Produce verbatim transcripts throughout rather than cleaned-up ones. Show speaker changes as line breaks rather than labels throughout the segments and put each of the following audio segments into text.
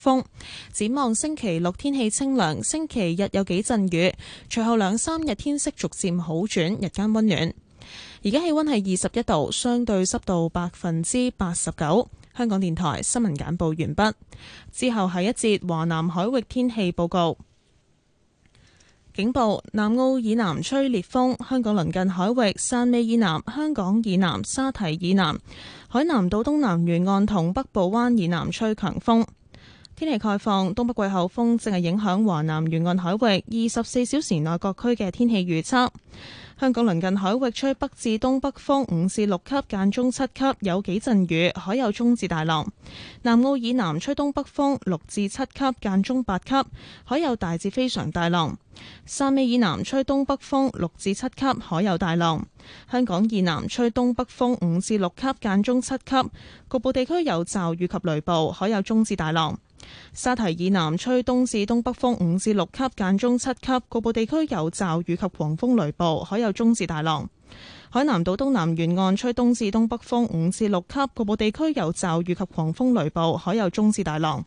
風。展望星期六天氣清涼，星期日有幾陣雨，隨後兩三日天色逐漸好轉，日間溫暖。而家氣溫係二十一度，相對濕度百分之八十九。香港電台新聞簡報完畢，之後係一節華南海域天氣報告。警報：南澳以南吹烈風，香港鄰近海域汕尾以南、香港以南、沙堤以南、海南島東南沿岸同北部灣以南吹強風。天氣概況：東北季候風正係影響華南沿岸海域，二十四小時內各區嘅天氣預測。香港鄰近海域吹北至東北風五至六級，間中七級，有幾陣雨，海有中至大浪。南澳以南吹東北風六至七級，間中八級，海有大至非常大浪。汕尾以南吹東北風六至七級，海有大浪。香港以南吹東北風五至六級，間中七級，局部地區有驟雨及雷暴，海有中至大浪。沙堤以南吹東至東北風五至六級，間中七級，局部地區有驟雨及狂風雷暴，海有中至大浪。海南島東南沿岸吹東至東北風五至六級，局部地區有驟雨及狂風雷暴，海有中至大浪。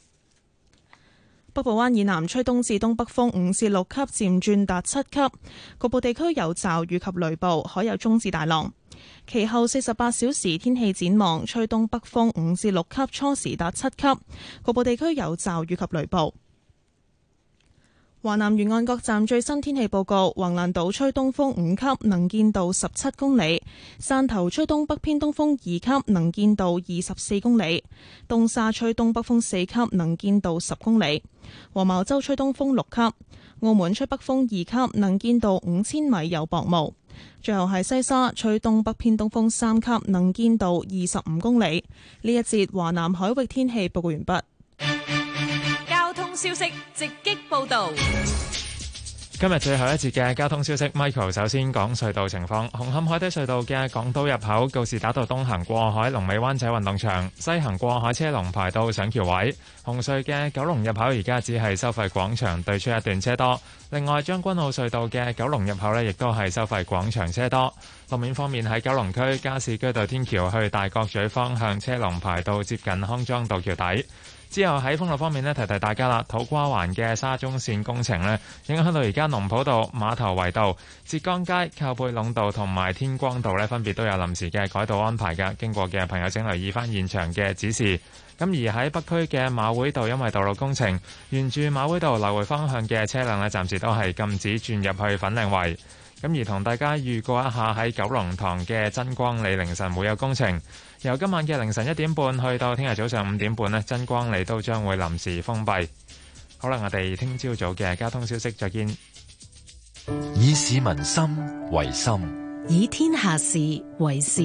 北部灣以南吹東至東北風五至六級，漸轉達七級，局部地區有驟雨及雷暴，海有中至大浪。其後四十八小時天氣展望，吹東北風五至六級，初時達七級，局部地區有驟雨及雷暴。華南沿岸各站最新天氣報告：橫瀾島吹東風五級，能見度十七公里；汕頭吹東北偏東風二級，能見度二十四公里；東沙吹東北風四級，能見度十公里；黃茅洲吹東風六級；澳門吹北風二級，能見度五千米，有薄霧。最後係西沙吹東北偏東風三級，能見度二十五公里。呢一節華南海域天氣報告完畢。
交通消息直擊報道。
今日最後一節嘅交通消息 ，Michael 首先講隧道情況。紅磡海底隧道嘅港島入口告士打道東行過海，龍尾灣仔運動場；西行過海車龍排到上橋位。紅隧嘅九龍入口而家只係收費廣場對出一段車多。另外將軍澳隧道嘅九龍入口呢，亦都係收費廣場車多。路面方面喺九龍區加士居道天橋去大角咀方向車龍排到接近康莊道橋底。之後喺封路方面呢，提提大家啦，土瓜灣嘅沙中線工程呢，影響到而家農圃道、馬頭圍道、浙江街、靠背壟道同埋天光道呢，分別都有臨時嘅改道安排㗎。經過嘅朋友請留意翻現場嘅指示。咁而喺北區嘅馬會道，因為道路工程，沿住馬會道來回方向嘅車輛呢，暫時都係禁止轉入去粉嶺圍。咁而同大家預告一下，喺九龍塘嘅真光里凌晨會有工程，由今晚嘅凌晨一點半去到聽日早上五點半呢，真光里都將會臨時封閉。好啦，我哋聽朝早嘅交通消息再見。
以市民心為心，
以天下事為事。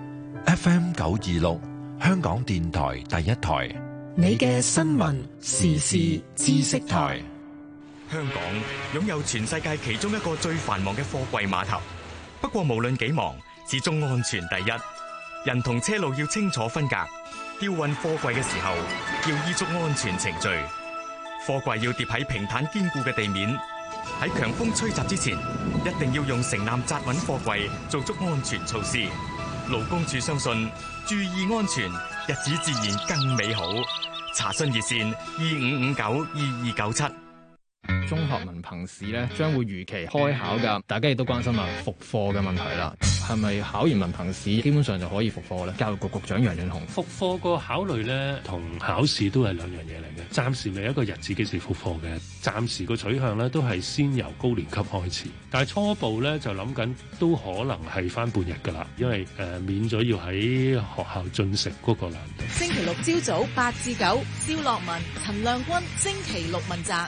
F M 九二六，香港電台第一台，
你嘅新聞時事知識台。
香港擁有全世界其中一個最繁忙嘅貨櫃碼頭，不過無論幾忙，始終安全第一。人同車路要清楚分隔，吊運貨櫃嘅時候要依足安全程序。貨櫃要疊喺平坦堅固嘅地面，喺強風吹襲之前，一定要用承纜紮穩貨櫃，做足安全措施。勞工處相信，注意安全，日子自然更美好。查詢熱線二五五九二二九七。
中學文憑試咧將會如期開考噶，大家亦都關心啊復課嘅問題啦。係咪考完文憑試基本上就可以復課咧？教育局局長楊潤雄，
復課個考慮咧同考試都係兩樣嘢嚟嘅，暫時未有一個日子幾時復課嘅，暫時個取向咧都係先由高年級開始，但係初步咧就諗緊都可能係翻半日噶啦，因為誒、呃、免咗要喺學校進食嗰個難度。
星期六朝早八至九，蕭樂文、陳亮君，星期六問責。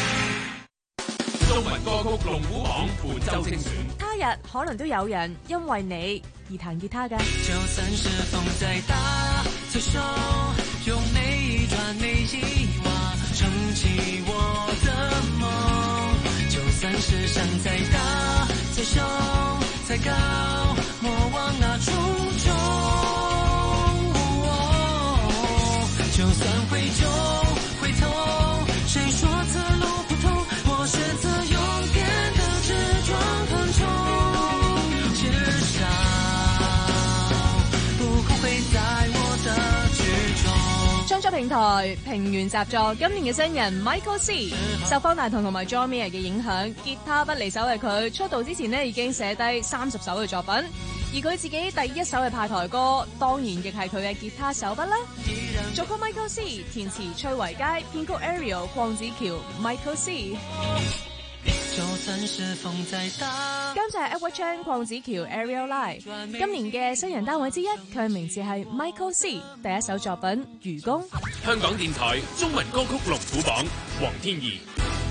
中文歌曲龍虎榜本周精選，
他日可能都有人因為你而彈吉他㗎。
就算是風再大，左手用每一轉每一畫撐起我的夢。就算是山再大再凶再高，莫忘那初衷。就算回首回頭，誰說此路不通，我選擇勇敢的直撞橫衝，至少不後悔在我的執着。
張作
平台平原習作今年嘅新人 Michael C， 受方大同同埋 John Mayer 嘅影響，吉他不離手嘅佢出道之前呢已經寫低三十首嘅作品，而佢自己第一首嘅派台歌，當然亦係佢嘅吉他手筆啦。作曲 Michael C， 填詞崔維佳，編曲 Ariel 鄺子喬 Michael C。
就算是風再大，
監製 Edward Chan 鄺子喬 Ariel Lai， 今年嘅新人單位之一，佢嘅名字係 Michael C， 第一首作品《愚公》。
香港電台中文歌曲龍虎榜，黃天怡。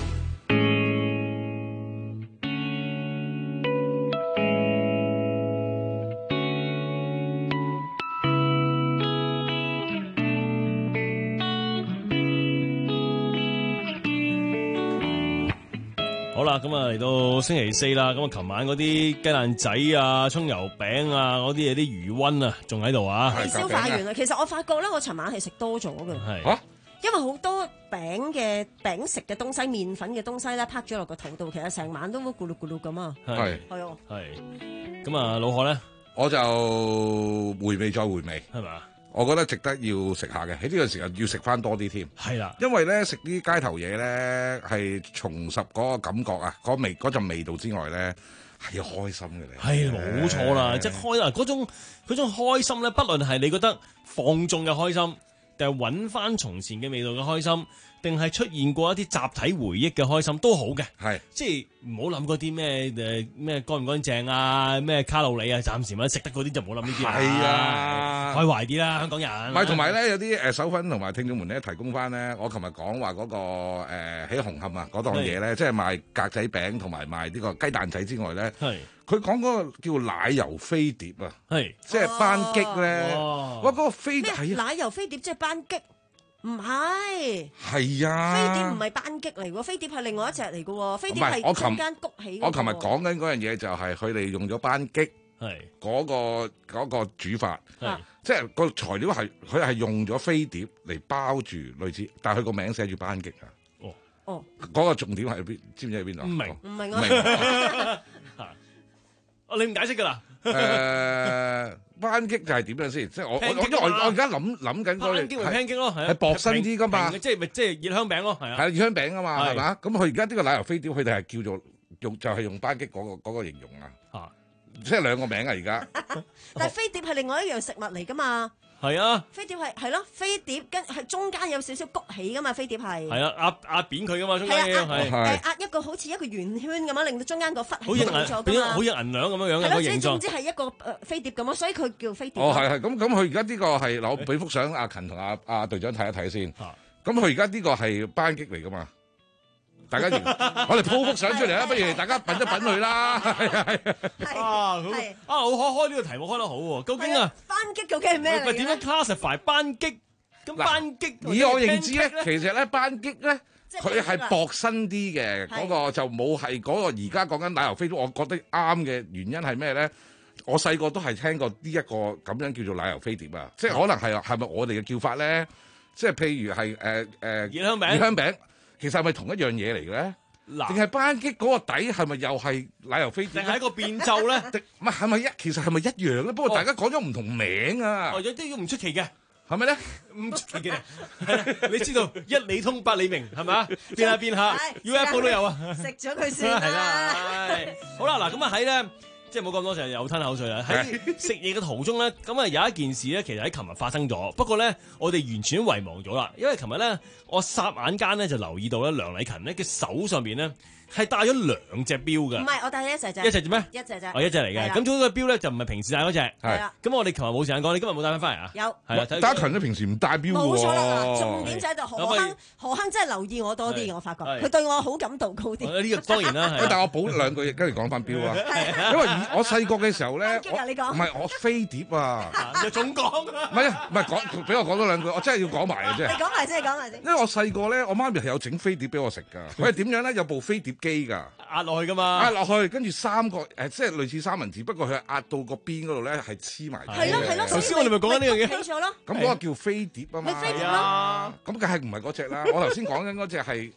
好啦，咁啊嚟到星期四啦，咁啊琴晚嗰啲雞蛋仔啊、葱油餅啊嗰啲嘢啲餘溫啊，仲喺度啊，
未消化完啊！其實我發覺咧，我尋晚係食多咗嘅，
係
嚇，因為好多餅嘅餅食嘅東西、麵粉嘅東西咧，拍咗落個肚度，其實成晚都咕嚕咕嚕咁啊，
係
係啊，
係。咁啊，老何咧，
我就回味再回味，
係咪？
我覺得值得要食下嘅，喺呢個時候要食翻多啲添。
係啦，
因為咧食啲街頭嘢咧係重拾嗰個感覺啊，嗰味嗰陣味道之外咧係要開心嘅咧。
係冇錯啦，即係開啊嗰種嗰種開心咧，不論係你覺得放縱嘅開心，定係揾翻從前嘅味道嘅開心，定係出現過一啲集體回憶嘅開心都好嘅。
係
即係唔好諗嗰啲咩誒咩乾唔乾淨啊，咩卡路里啊，暫時咪食得嗰啲就唔好諗呢啲啦。
係啊，
開懷啲啦，香港人。
唔係同埋咧，有啲誒手粉同埋聽眾們咧提供翻咧，我琴日講話嗰個誒喺紅磡啊嗰檔嘢咧，即係賣格仔餅同埋賣呢個雞蛋仔之外咧，係佢講嗰個叫奶油飛碟啊，
係
即係班戟咧，哇嗰個飛碟
咩奶油飛碟即係班戟？唔係，
係啊，
飛碟唔係班戟嚟喎，飛碟係另外一隻嚟嘅喎，飛碟係中間谷起。
我琴日講緊嗰樣嘢就係佢哋用咗班戟，係嗰個嗰個煮法，即係個材料係佢係用咗飛碟嚟包住類似，但係佢個名寫住班戟啊。
哦
哦，
嗰個重點係邊？知唔知喺邊度？
唔明，
唔明啊！
哦，你唔解釋㗎啦？
誒。班戟就係點樣先？即係我我我我而家諗諗緊嗰個
班戟咪班戟咯，
係薄身啲噶嘛，
即係咪即係熱香餅咯？係啊，
係熱香餅啊嘛，係嘛？咁佢而家呢個奶油飛碟，佢哋係叫做用就係用班戟嗰個嗰個形容啊，嚇，即係兩個名啊而家。
但係飛碟係另外一樣食物嚟噶嘛？
係啊，
飛碟係係咯，飛碟跟係中間有少少谷起噶嘛，飛碟係。
係啊，壓壓扁佢噶嘛，中間
係
係
誒壓一個好似一個圓圈咁樣，令到中間個忽
好似銀變咗好似銀兩咁樣樣嘅個形狀。係咯，
總之係一個誒飛碟咁咯，所以佢叫飛碟。
哦，係係咁咁，佢而家呢個係嗱，我俾幅相阿勤同阿阿隊長睇一睇先。咁佢而家呢個係班戟嚟噶嘛？大家我哋鋪幅相出嚟啦，不如大家品一品佢啦。係係
係啊，好啊，我開開呢個題目開得好喎。究竟啊，
班戟究竟係咩嚟？
咪點樣 classify 班戟？咁班戟
以我認知咧，其實咧班戟咧，佢係薄身啲嘅，嗰個就冇係嗰個而家講緊奶油飛碟。我覺得啱嘅原因係咩咧？我細個都係聽過呢一個咁樣叫做奶油飛碟啊，即係可能係係咪我哋嘅叫法咧？即係譬如係誒誒
熱香餅，
熱香餅。其實係咪同一樣嘢嚟嘅咧？嗱，定係班戟嗰個底係咪又係奶油飛碟？
定係一個變奏咧？
唔係係咪一其實係咪一樣咧？不過大家講咗唔同名啊！
哦，有啲唔出奇嘅，
係咪咧？
唔出奇嘅，你知道一理通百理明係咪？變下變下 ，U F O 都有啊！
食咗佢先啦。係啦，
好啦，嗱咁啊喺咧。即係冇咁多成日有吞口水啦！喺食嘢嘅途中咧，咁啊有一件事咧，其實喺琴日發生咗。不過咧，我哋完全遺忘咗啦。因為琴日咧，我霎眼間咧就留意到咧，梁禮勤咧嘅手上邊咧係戴咗兩隻錶㗎。
唔係，我戴咗一隻啫。
一隻啫咩？
一隻啫。
哦，一隻嚟嘅。咁總之個錶咧就唔係平時戴嗰隻。
係啦。
咁我哋琴日冇時間講，你今日冇帶翻翻嚟啊？
有。
係啊。
家勤咧平時唔戴錶㗎喎。
冇錯啦，重點就喺度何亨，何亨真係留意我多啲，我發覺佢對我好感度高啲。
呢個當然啦。
但係我補兩句，跟住講翻錶啊。因為我細個嘅時候咧，唔係我飛碟啊，
又總講。
唔係唔係講，俾我講多兩句，我真係要講埋嘅啫。
你講埋先，講埋先。
因為我細個咧，我媽咪係有整飛碟俾我食㗎。佢係點樣咧？有部飛碟機㗎，
壓落去㗎嘛。
壓落去，跟住三個誒，即係類似三文治，不過佢係壓到個邊嗰度咧係黐埋。
係咯係咯。
頭先我哋咪講緊呢樣嘢。
起咗咯。
咁嗰個叫飛碟啊嘛。
咪飛碟咯。
咁梗係唔係嗰隻啦？我頭先講緊嗰隻係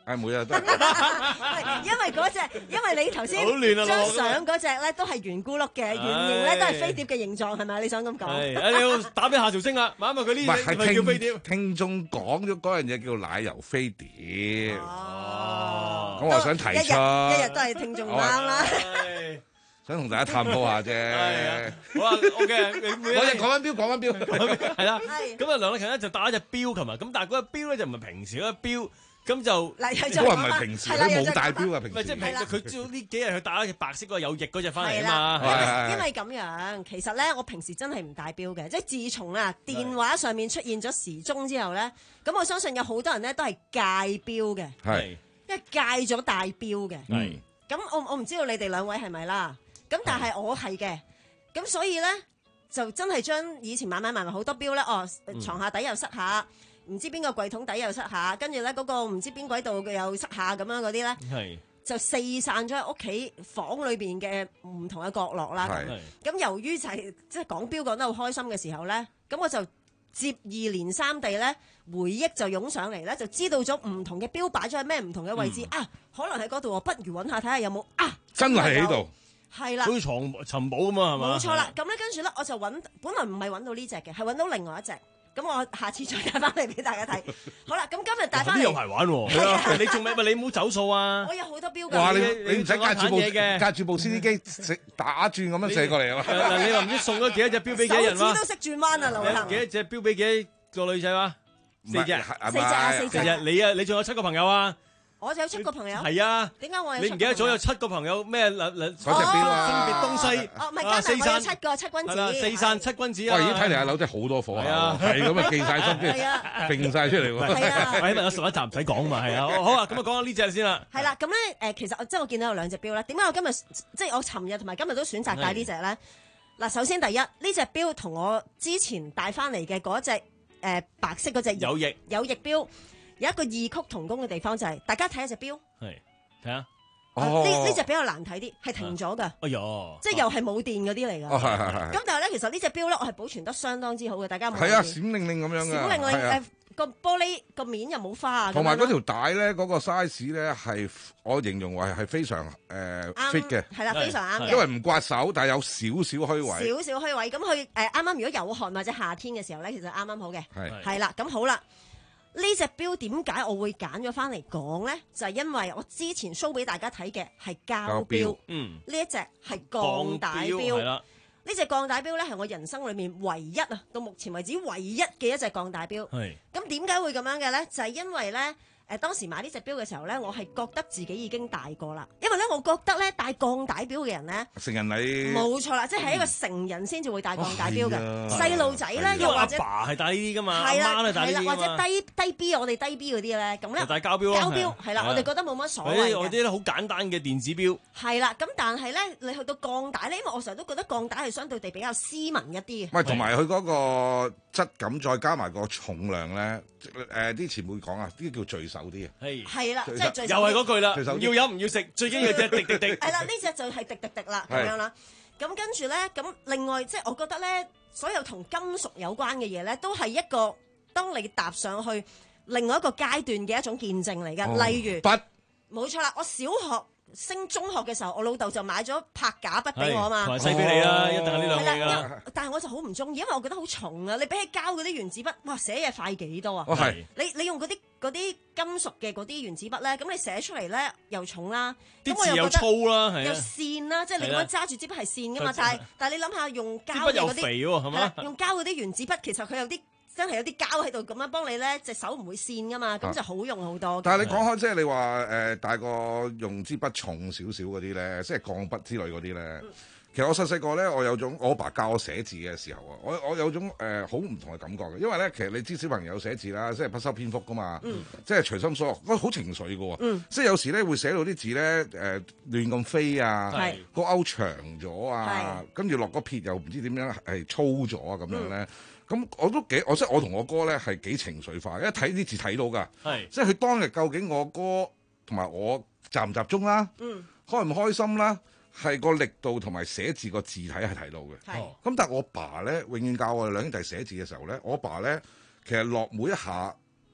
係每日都係。
因為嗰隻，因為你頭先
好亂啊
張相嗰隻咧都係圓咕碌嘅，圓形咧都係飛碟嘅形狀，係咪？你想咁講？
係，誒你要打俾夏韶聲啦，問一問佢呢隻係咪叫飛碟？
聽眾講咗嗰樣嘢叫奶油飛碟。
哦，
咁我想提出，
一日都係聽眾啱啦。
想同大家探討下啫。
好啊 ，OK，
我哋講緊錶，講緊錶，
係啦。咁啊，梁禮勤咧就打一隻錶，琴日咁，但係嗰隻錶咧就唔係平時嗰隻錶，咁就
都係唔係平時，佢冇戴錶啊，平時。
唔係即係平時，佢朝呢幾日佢打一隻白色嗰個有翼嗰隻翻嚟啊嘛。
係因為咁樣，其實咧我平時真係唔戴錶嘅，即係自從啊電話上面出現咗時鐘之後咧，咁我相信有好多人咧都係戒錶嘅，
係，
因為戒咗戴錶嘅。
係。
咁我我唔知道你哋兩位係咪啦。咁但係我係嘅，咁所以咧就真係將以前買買埋埋好多錶咧，哦床下底又塞下，唔知邊個櫃桶底又塞下，跟住咧嗰個唔知邊鬼度又塞下咁樣嗰啲咧，
係
就四散咗喺屋企房裏邊嘅唔同嘅角落啦。咁由於就係即係講錶講得好開心嘅時候咧，咁我就接二連三地咧回憶就湧上嚟咧，就知道咗唔同嘅錶擺咗喺咩唔同嘅位置、嗯、啊，可能喺嗰度，我不如揾下睇下有冇啊，
真係喺度。
係啦，
好似藏尋寶咁嘛，係嘛？
冇錯啦，咁咧跟住咧，我就揾，本來唔係揾到呢隻嘅，係揾到另外一隻。咁我下次再帶翻嚟俾大家睇。好啦，咁今日帶翻嚟。
啲有排玩喎。係啊，你仲咪咪你唔好走數啊！
我有好多標㗎。
哇！你你唔使隔住部
嘅，
隔住部 C D 機食打轉咁樣射過嚟啊嘛！
嗱，你話唔知送咗幾多隻標俾幾多人
手指都識轉彎啊，劉偉恒。
幾多隻標俾幾多個女仔話？四隻，
四隻啊，四隻。
你啊，你仲有七個朋友啊？
我就有七個朋友。
係啊。
點解我有？
你唔記得咗有七個朋友咩？嗱嗱，
嗰隻標啊，
分別東西。
哦，唔係加埋我有七個七君子。
係啦，四散七君子啊。
喂，已經睇嚟阿柳真係好多火啊！係咁啊，記晒心機，並晒出嚟喎。
係啊。
我起碼有十一集唔使講嘛，係啊。好啊，咁啊講下呢隻先啦。
係啦，咁咧誒，其實即係我見到有兩隻標咧。點解我今日即係我尋日同埋今日都選擇戴呢隻咧？嗱，首先第一，呢隻標同我之前帶翻嚟嘅嗰隻誒白色嗰隻
有翼
有翼標。有一個異曲同工嘅地方就係、是，大家睇下隻錶，
係睇下，
呢呢隻比較難睇啲，係停咗㗎，
哎呀，
即係又係冇電嗰啲嚟㗎。
哦，係係係。
咁但係咧，其實呢隻錶咧，我係保存得相當之好嘅，大家冇。
係啊，閃靈靈咁樣㗎。
閃靈靈誒個玻璃個面又冇花啊。
同埋嗰條帶咧，嗰個 size 咧係我形容為係非常誒 fit 嘅。
係啦，非常啱嘅。
因為唔刮手，但係有少少虛位。
少少虛位，咁佢誒啱啱如果有汗或者夏天嘅時候咧，其實啱啱好嘅。
係。係
啦，咁好啦。呢隻錶點解我會揀咗翻嚟講咧？就係、是、因為我之前 show 俾大家睇嘅係膠錶，嗯，呢一隻係鋼帶錶，係啦，呢隻鋼帶錶咧係我人生裏面唯一啊，到目前為止唯一嘅一隻鋼帶錶。係。咁點解會咁樣嘅咧？就係、是、因為咧。誒當時買呢隻錶嘅時候咧，我係覺得自己已經大個啦，因為咧我覺得咧戴鋼帶錶嘅人咧，
成人禮
冇錯啦，即係一個成人先至會戴鋼帶錶嘅，細路仔咧又或者
阿爸係戴呢啲噶嘛，
係啦，
阿媽都戴呢啲
或者低低 B 我哋低 B 嗰啲咧，咁咧
戴膠錶咯，
膠錶係啦，我哋覺得冇乜所謂嘅，
我啲好簡單嘅電子錶
係啦，咁但係咧你去到鋼帶咧，因為我成日都覺得鋼帶係相對地比較斯文一啲嘅，
唔係同埋佢嗰個質感再加埋個重量咧，誒啲前輩講啊，呢啲叫聚手啲啊，
係。
係啦，即係最
又係嗰句啦，要飲唔要食，最緊要隻滴滴滴。
係啦，呢隻就係滴滴滴啦，咁樣啦。咁跟住咧，咁另外即係我覺得咧，所有同金屬有關嘅嘢咧，都係一個當你踏上去另外一個階段嘅一種見證嚟㗎。哦、例如，筆，冇錯啦，我小學升中學嘅時候，我老豆就買咗拍假筆俾我啊嘛，
同埋西比利啦，
哦、
一定係呢兩樣啦。
但係我就好唔中意，因為我覺得好重啊！你比起膠嗰啲原子筆，哇，寫嘢快幾多啊？
哦、
你你用嗰啲嗰啲金屬嘅嗰啲原子筆咧，咁你寫出嚟咧又重啦，
啲字又粗啦，
又線啦，即係你咁樣揸住支筆係線噶嘛？但係但係你諗下用膠嘅嗰啲，
肥喎係嘛？
用膠嗰啲原子筆其實佢有啲。真係有啲膠喺度咁樣幫你咧，隻手唔會跣噶嘛，咁、啊、就好用好多。
但係你講開即係你話誒大個用支筆重少少嗰啲咧，即係鋼筆之類嗰啲咧。嗯、其實我細細個咧，我有種我阿爸教我寫字嘅時候啊，我我有種誒好唔同嘅感覺嘅，因為咧其實你知小朋友寫字啦，即係不修邊幅噶嘛，嗯、即係隨心所欲，好情緒嘅喎。嗯、即係有時咧會寫到啲字咧誒、呃、亂咁飛啊，個勾長咗啊，跟住落個撇又唔知點樣係粗咗啊咁樣咧。嗯咁我都幾，我即係我同我哥咧係幾情緒化，因為睇啲字睇到㗎，是即係佢當日究竟我哥同埋我集唔集中啦，嗯、開唔開心啦，係個力度同埋寫字個字體係睇到嘅。咁是但係我爸咧永遠教我哋兩兄弟寫字嘅時候咧，我爸咧其實落每一下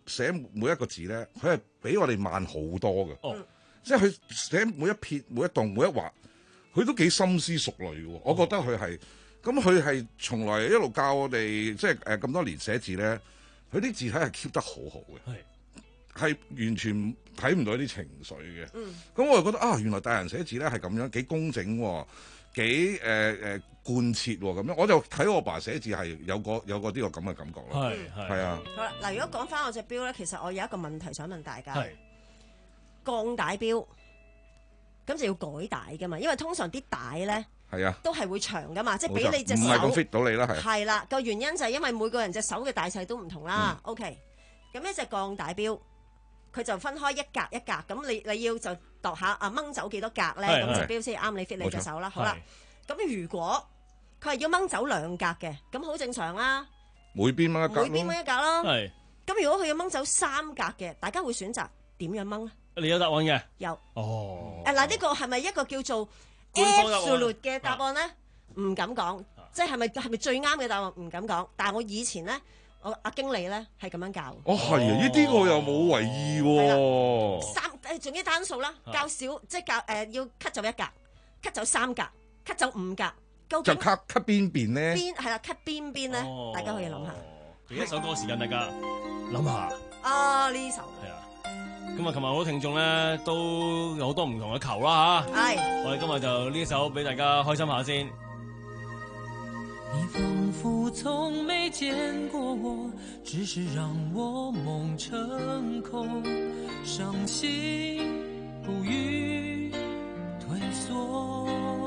寫每一個字咧，佢係比我哋慢好多嘅。
哦，
即係佢寫每一撇、每一動、每一畫，佢都幾深思熟慮嘅。我覺得佢係，咁佢係從來一路教我哋，即係誒咁多年寫字咧，佢啲字體係 keep 得好好嘅。係完全睇唔到啲情緒嘅，咁、嗯、我就覺得啊，原來大人寫字咧係咁樣幾工整喎，幾誒誒貫徹喎咁樣，我就睇我爸寫字係有個有個呢個咁嘅感覺咯。
係係
啊。
好啦，嗱，如果講翻我隻錶咧，其實我有一個問題想問大家，
係
鋼帶錶，咁就要改帶噶嘛，因為通常啲帶咧
係啊
都係會長噶嘛，即係俾你隻手
唔係咁 fit 到你啦，係。
係啦，個原因就係因為每個人隻手嘅大細都唔同啦。嗯、OK，咁一隻鋼帶錶。佢就分開一格一格，咁你你要就度下啊掹走幾多格咧，咁隻錶先啱你 fit 你隻手啦。好啦，咁如果佢係要掹走兩格嘅，咁好正常啦。
每邊掹一格，
每邊掹一格咯。
係。
咁如果佢要掹走三格嘅，大家會選擇點樣掹咧？
你有答案嘅？
有。
哦。
誒嗱，呢個係咪一個叫做 absolute 嘅答案咧？唔敢講，即係係咪係咪最啱嘅答案？唔敢講。但係我以前咧。我阿經理咧係咁樣教。
哦，係啊，呢啲我又冇為意喎。
三誒，仲要單數啦，較少即係較誒要 cut 走一格 ，cut 走三格 ，cut 走五格，究竟
就 cut cut 邊邊咧？
邊係啦 ，cut 邊邊咧？大家可以諗下。
俾一首歌時間大家諗下。
啊，呢首
係啊。咁啊，琴日好多聽眾咧都有好多唔同嘅球啦嚇。
係。
我哋今日就呢首俾大家開心下先。
你仿佛從沒見過我，只是讓我夢成空，傷心不語退縮，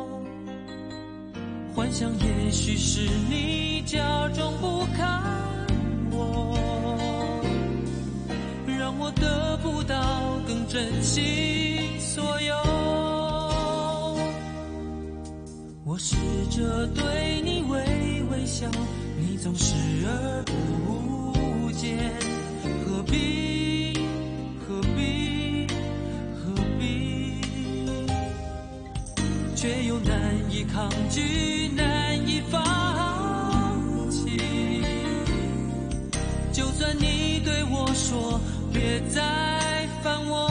幻想也許是你假裝不看我，讓我得不到更珍惜所有。我試着對你微微笑，你總視而不見，何必何必何必，卻又難以抗拒，難以放棄。就算你對我說別再煩我，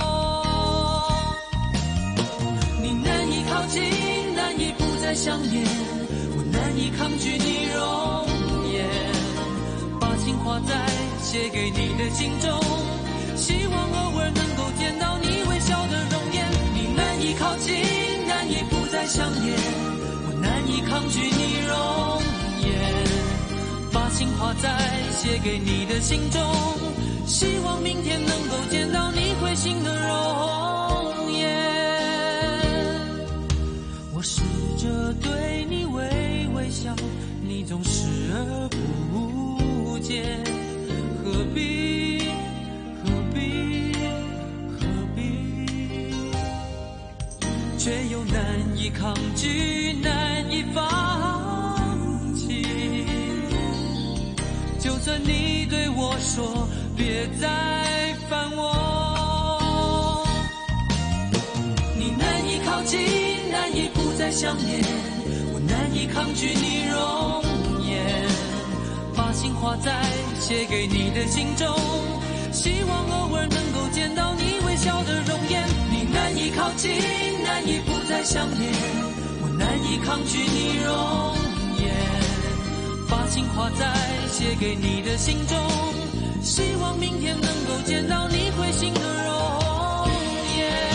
你難以靠近，再想念，我難以抗拒你容顏，把情畫在寫給你的信中，希望偶爾能夠見到你微笑的容顏。你難以靠近，難以不再想念，我難以抗拒你容顏，把情畫在寫給你的信中，希望明天能夠見到你會心的容顏。我試着對你微微笑，你總視而不見，何必何必何必，卻又難以抗拒，難以放棄。就算你對我說別再煩我，你難以靠近，難以不再想念，我難以抗拒你容顏，把情畫在寫給你的信中，希望偶爾能夠見到你微笑的容顏。你難以靠近，難以不再想念，我難以抗拒你容顏，把情畫在寫給你的信中，希望明天能夠見到你會心的容顏。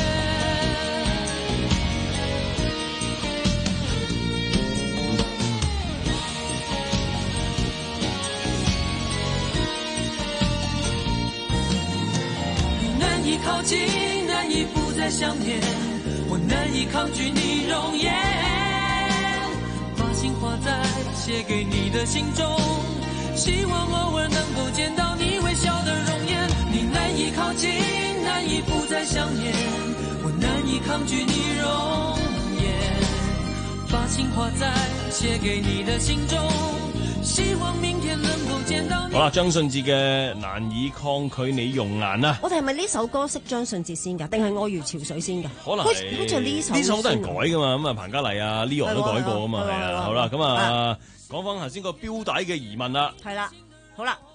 難以靠近，難以不再想念，我難以抗拒你容顏，把情畫在寫給你的信中，希望偶爾能夠見到你微笑的容顏。你難以靠近，難以不再想念，我難以抗拒你容顏，把情畫在寫給你的信中，希望明天能夠見到你。
好啦，張信哲嘅難以抗拒你容顏啊！
我哋係咪呢首歌識張信哲先㗎？定係愛如潮水先㗎？
可能
好似好似呢首
呢首好多人改㗎嘛，咁啊彭嘉麗啊 Leon 都改過㗎嘛，係啊。好啦，咁啊講翻頭先個錶帶嘅疑問啦。
係啦，好啦，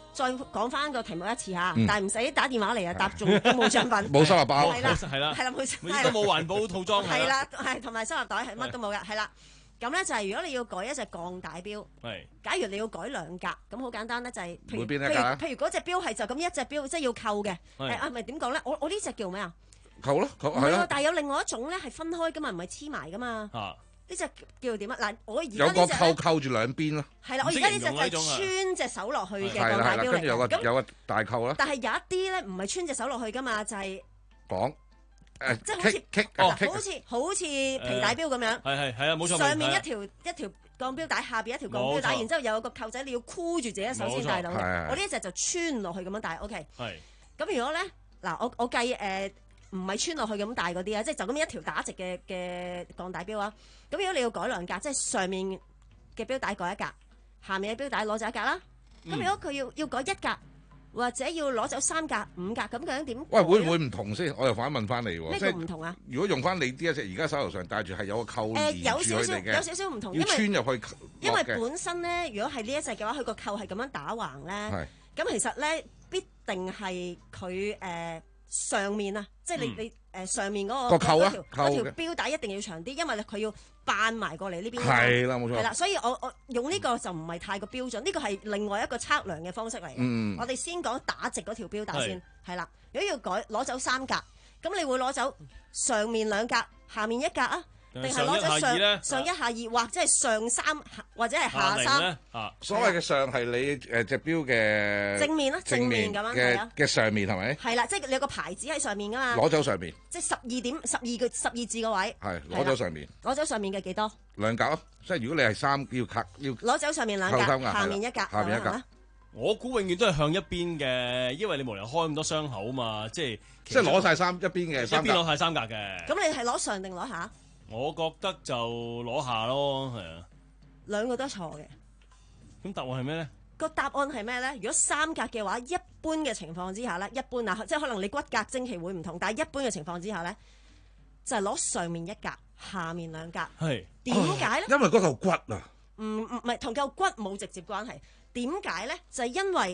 再講翻個題目一次嚇，
嗯
但係唔使打電話嚟啊，答中都冇獎品，
冇收入包，
係啦，
係啦，
係啦，冇收，
亦都冇環保套裝，
係啦，係同埋收入袋係乜都冇嘅，係啦。咁咧就係如果你要改一隻鋼帶錶，
係，
假如你要改兩格，咁好簡單咧，就係譬如
每邊一格
譬
啊
如譬如嗰隻錶係就咁一隻錶，即係要扣嘅，
係
誒啊，咪點講咧？我我呢隻叫咩啊？
扣咯，扣
唔係喎
係啦，，
但係有另外一種咧係分開噶嘛，唔係黐埋噶嘛。
啊，
呢隻叫點啊？嗱，我而家
有個
呢隻咧
扣扣住兩邊咯，
係啦，我而家呢隻就係穿隻手落去嘅鋼
係啦係啦，
帶錶
跟住有個
嚟嘅。咁
有個大扣啦，
但係有一啲咧唔係穿隻手落去噶嘛，就係
講誒
即係好似
kick kick
嗱
啊，kick
好似好似皮帶錶咁樣。
係係係啊，冇錯，
上面一
係啊
條一條鋼錶帶，下邊一條鋼錶
冇錯
帶，然之後有個扣仔，你要箍住自己手先戴到嘅。
冇錯係係
我呢一隻就穿落去咁樣戴，OK。
係。
咁如果咧嗱，我我計誒唔係穿落去咁戴嗰啲啊，即係就咁一條打直嘅嘅鋼帶錶啊。咁如果你要改兩格，即係上面嘅錶帶改一格，下面嘅錶帶攞走一格啦。咁、
嗯
如果佢要要改一格，或者要攞走三格、五格，咁究竟點改
喂，
呢？
會唔會唔同先？我又反問翻你喎，
咩
即係
叫唔同啊？
如果用翻你啲一隻而家手頭上戴住係有個扣
誒、
連
有少少
住佢哋嘅，
有少少唔同，因
要穿
為
入去
因為
落嘅
本身咧，如果係呢一隻嘅話，佢個扣係咁樣打橫咧
係，
咁其實咧必定係佢誒上面啊，即係你
嗯
你誒上面嗰、
個扣啊
嗰條
扣
嗰條
嘅
錶帶一定要長啲，因為佢要扮埋過嚟呢邊。
係啦冇錯
係啦，所以我我用呢個就唔係太過標準，呢個係另外一個測量嘅方式嚟嘅。
嗯
我哋先講打直嗰條錶帶
係
先，係啦。如果要改攞走三格，咁你會攞走上面兩格，下面一格啊？定係攞走
上一下二呢
上上一下二，或者係上三或者係下三？
啊，
所謂嘅上係你誒隻錶嘅
正面啦正面咁樣係啊
嘅嘅上面係咪？
係啦，即係你有個牌子喺上面噶嘛。
攞走上面
即係十二點十二個十二字個位。
係攞走上面
攞走上面嘅幾多？
兩格咯，即係如果你係三要卡要
攞走上面兩格，
扣三格
下面一格，
下面一格
係嘛。
我估永遠都係向一邊嘅，因為你無理由開咁多傷口嘛，即係
即係攞晒三一邊嘅
一
三格
邊攞晒三格嘅。
咁你係攞上定攞下？
我覺得就攞下咯，係啊。
兩個都錯嘅。
咁答案係咩咧？
個答案係咩咧？如果三格嘅話，一般嘅情況之下咧，一般啊，即係可能你骨骼精奇會唔同，但係一般嘅情況之下咧，就係攞上面一格，下面兩格。
係
點解咧？
因為嗰嚿骨啊，
唔唔唔係同嚿骨冇直接關係。點解咧？就係因為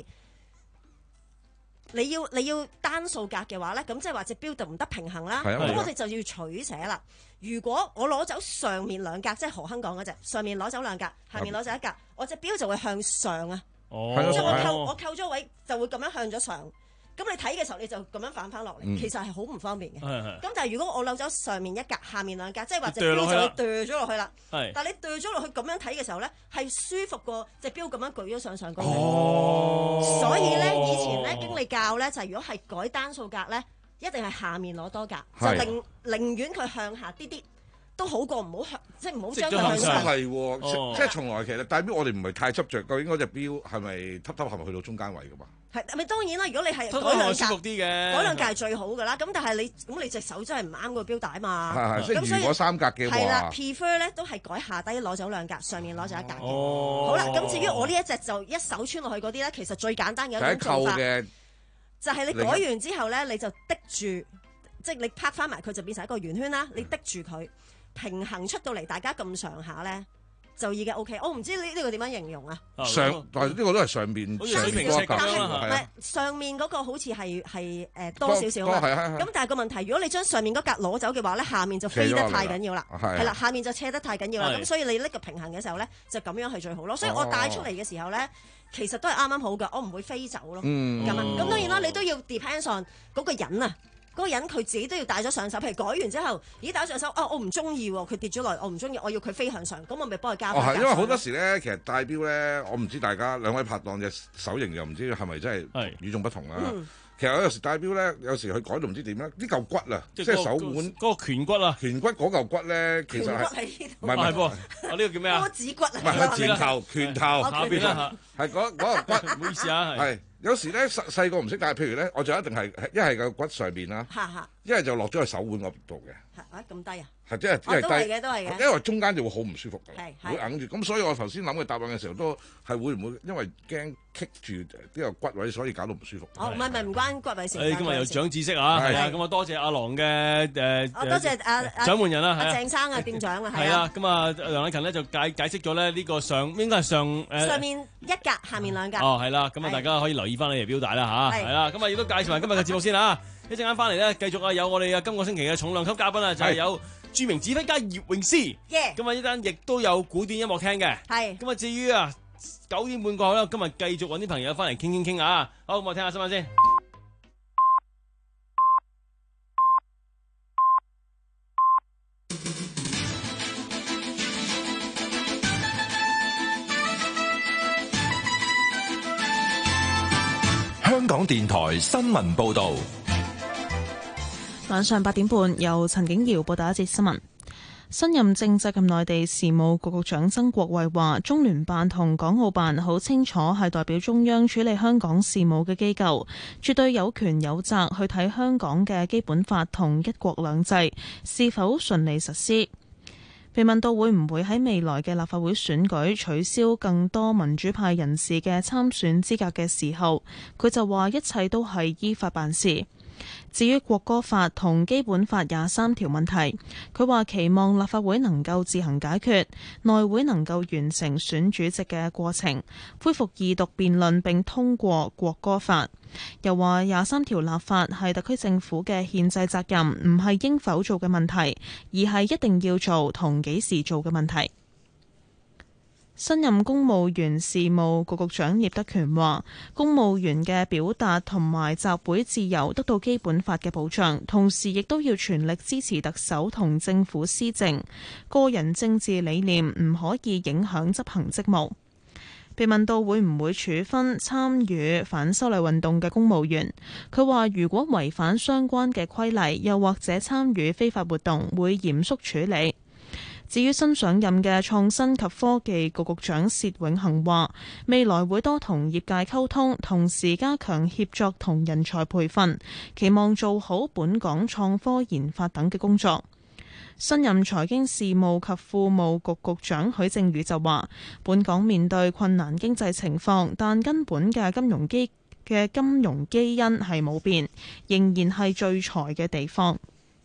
你要你要單數格嘅話咧，咁即係話隻錶就唔得平衡啦。
係啊係啊
咁我哋就要取捨啦。如果我攞走上面兩格，即係何亨講嗰隻，上面攞走兩格，下面攞走一格，我隻錶就會向上啊。
哦
即係我扣
哦
我扣咗位就會咁樣向咗上。咁你睇嘅時候你就咁樣反翻落嚟，
嗯
其實係好唔方便嘅。
係係
咁但係如果我漏咗上面一格，下面兩格，即係話隻錶
掉落去啦
就會掉咗落去啦。
係
但係你掉咗落去咁樣睇嘅時候咧，係舒服過隻錶咁樣舉咗上上高嘅。
哦
所以咧，以前咧經理教咧就係如果係改單數格咧，一定係下面攞多格，就
係
寧寧願佢向下啲啲，都好過唔好向，即係唔好將佢
真
向上。
係喎，
哦
即係從來其實戴錶我哋唔係太執着，究竟嗰隻錶係咪揼揼係咪去到中間位噶嘛？
係咪當然啦？如果你係
偷偷
改兩格，
係舒服啲嘅
改兩格係最好噶啦。咁但係你咁你隻手真係唔啱個錶帶嘛？
係係即係
咁所以
如果三格嘅話
係啦，prefer 咧都係改下低攞走兩格，上面攞走一格嘅。
哦
好啦，咁至於我呢一隻就一手穿落去嗰啲咧，其實最簡單嘅
就喺
一種做法，
扣嘅
就係你改完之後咧，你就滴住，即係你拍翻埋佢就變成一個圓圈啦。你滴住佢，平衡出到嚟，大家咁上下咧，就已經 O K。我唔知呢呢個點樣形容啊？
上，但係呢個都係上邊
好似
上
水平式咁
邊嗰格
樣啦
唔係
係啊
上面嗰個好似係係誒多少少嘛，
多係係係
咁但係個問題，如果你將上面嗰格攞走嘅話咧，下面就飛得太緊要啦，
斜咗落嚟啦
係啦，下面就斜得太緊要啦，
係
咁所以你拎個平衡嘅時候咧，就咁樣係最好咯。所以我
哦
帶出嚟嘅時候咧，其實都係啱啱好噶，我唔會飛走咯，
嗯
咁啊，
哦
咁當然啦，你都要 depends on 嗰個人啊。嗰個人佢自己都要帶咗上手，譬如改完之後，咦帶咗上手，啊我唔中意喎，佢跌咗落嚟，我唔中意，我要佢飛向上，咁我咪幫佢加
哦，係
翻格上
因為好多時咧，其實戴錶咧，我唔知大家兩位拍檔嘅手型又唔知係咪真係與眾不同啦。
嗯
其實我有時戴錶咧，有時佢改到唔知點咧，呢嚿骨啊，即
即係嗰個
係手腕
嗰個拳骨啊，
拳骨嗰嚿骨咧，其實
拳骨
係
喺呢度
唔係唔係
係噃，啊呢個叫咩啊
波？子骨啊，
唔係係拳頭拳頭
哦
下邊啦
係嗰嗰個骨。
唔好意思啊，係
係有時咧細細個唔識戴，譬如咧，我就一定係一係個骨上邊啦，
嚇嚇
一係就落咗去手腕嗰度嘅。
嚇啊咁低啊！
係即係
哦都係
低，
嘅都係嘅
因為中間就會好唔舒服㗎啦
係，係
會揞住。咁所以我頭先諗嘅答案嘅時候，都係會唔會因為驚棘住呢個骨位，所以搞到唔舒服？
哦，唔係唔係唔關骨位事。
誒今日有長知識啊，係啊，咁啊多謝阿郎嘅誒，
哦，多謝阿阿
掌門人啦，係
阿
啊
鄭生啊，店長啊，
係啦，咁啊梁禮勤咧就解解釋咗咧呢個上應該係上誒
上面一格，下面兩格。
哦係啦，咁啊
係
大家可以留意。 留意翻你哋表帶啦嚇。係啦，咁啊亦都介紹埋今日嘅節目先嚇。一陣間翻嚟咧，繼續啊有我哋啊今個星期嘅重量級嘉賓啊，就係有著名指揮家葉詠詩。咁啊呢單亦都有古典音樂聽嘅。係。咁啊至於啊九點半過後咧，今日繼續揾啲朋友翻嚟傾傾傾啊。好，咁我聽下新聞先。
香港電台新聞報道。
晚上八點半，由陳景瑤報道一節新聞。新任政制及內地事務局局長曾國衛話，中聯辦同港澳辦好清楚係代表中央處理香港事務嘅機構，絕對有權有責去睇香港嘅基本法同一國兩制是否順利實施。被問到會唔會喺未來嘅立法會選舉取消更多民主派人士嘅參選資格嘅時候，佢就話一切都係依法辦事。至於國歌法同基本法廿三條問題，佢話期望立法會能夠自行解決，內會能夠完成選主席嘅過程，恢復二讀辯論並通過國歌法。又話廿三條立法係特區政府嘅憲制責任，唔係應否做嘅問題，而係一定要做同幾時做嘅問題。新任公務員事務局局長聶德權話，公務員嘅表達同埋集會自由得到基本法嘅保障，同時亦都要全力支持特首同政府施政，個人政治理念唔可以影響執行職務。被問到會唔會處分參與反修例運動嘅公務員，佢話如果違反相關嘅規例，又或者參與非法活動，會嚴肅處理。至於新上任嘅創新及科技局局長薛永恒話，未來會多同業界溝通，同時加強協作同人才培訓，期望做好本港創科研發等嘅工作。新任財經事務及庫務局局長許正宇就話，本港面對困難經濟情況，但根本嘅金融基嘅金融基因係冇變，仍然係最財嘅地方。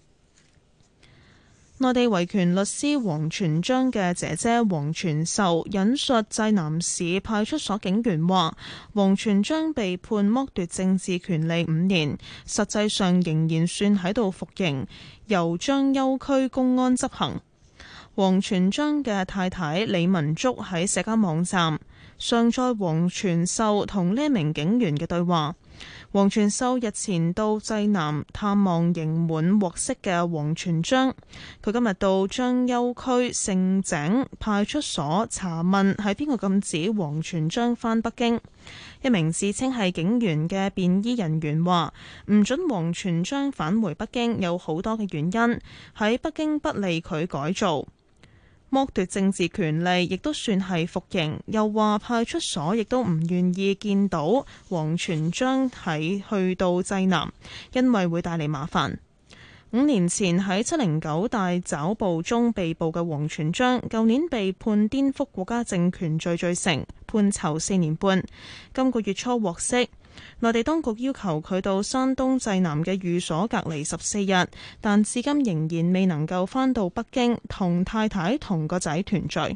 內地維權律師王全璋嘅姐姐王全秀引述濟南市派出所警員話，王全璋被判剝奪政治權利五年，實際上仍然算喺度服刑，由章丘區公安執行。王全璋嘅太太李文竹喺社交網站上載王全秀同呢名警員嘅對話。王全秀日前到濟南探望刑滿獲釋嘅王全璋，佢今日到章丘區盛井派出所查問係邊個禁止王全璋返北京。一名自稱係警員嘅便衣人員話，唔准王全璋返回北京有好多嘅原因，喺北京不利佢改造。剝奪政治權利亦都算係服刑，又話派出所亦都唔願意見到王全璋喺去到濟南，因為會帶嚟麻煩。五年前喺七零九大抓捕中被捕嘅王全璋，舊年被判顛覆國家政權罪罪成，判囚四年半，今個月初獲釋。內地當局要求佢到山東濟南嘅寓所隔離十四日，但至今仍然未能夠返到北京同太太同個仔團聚。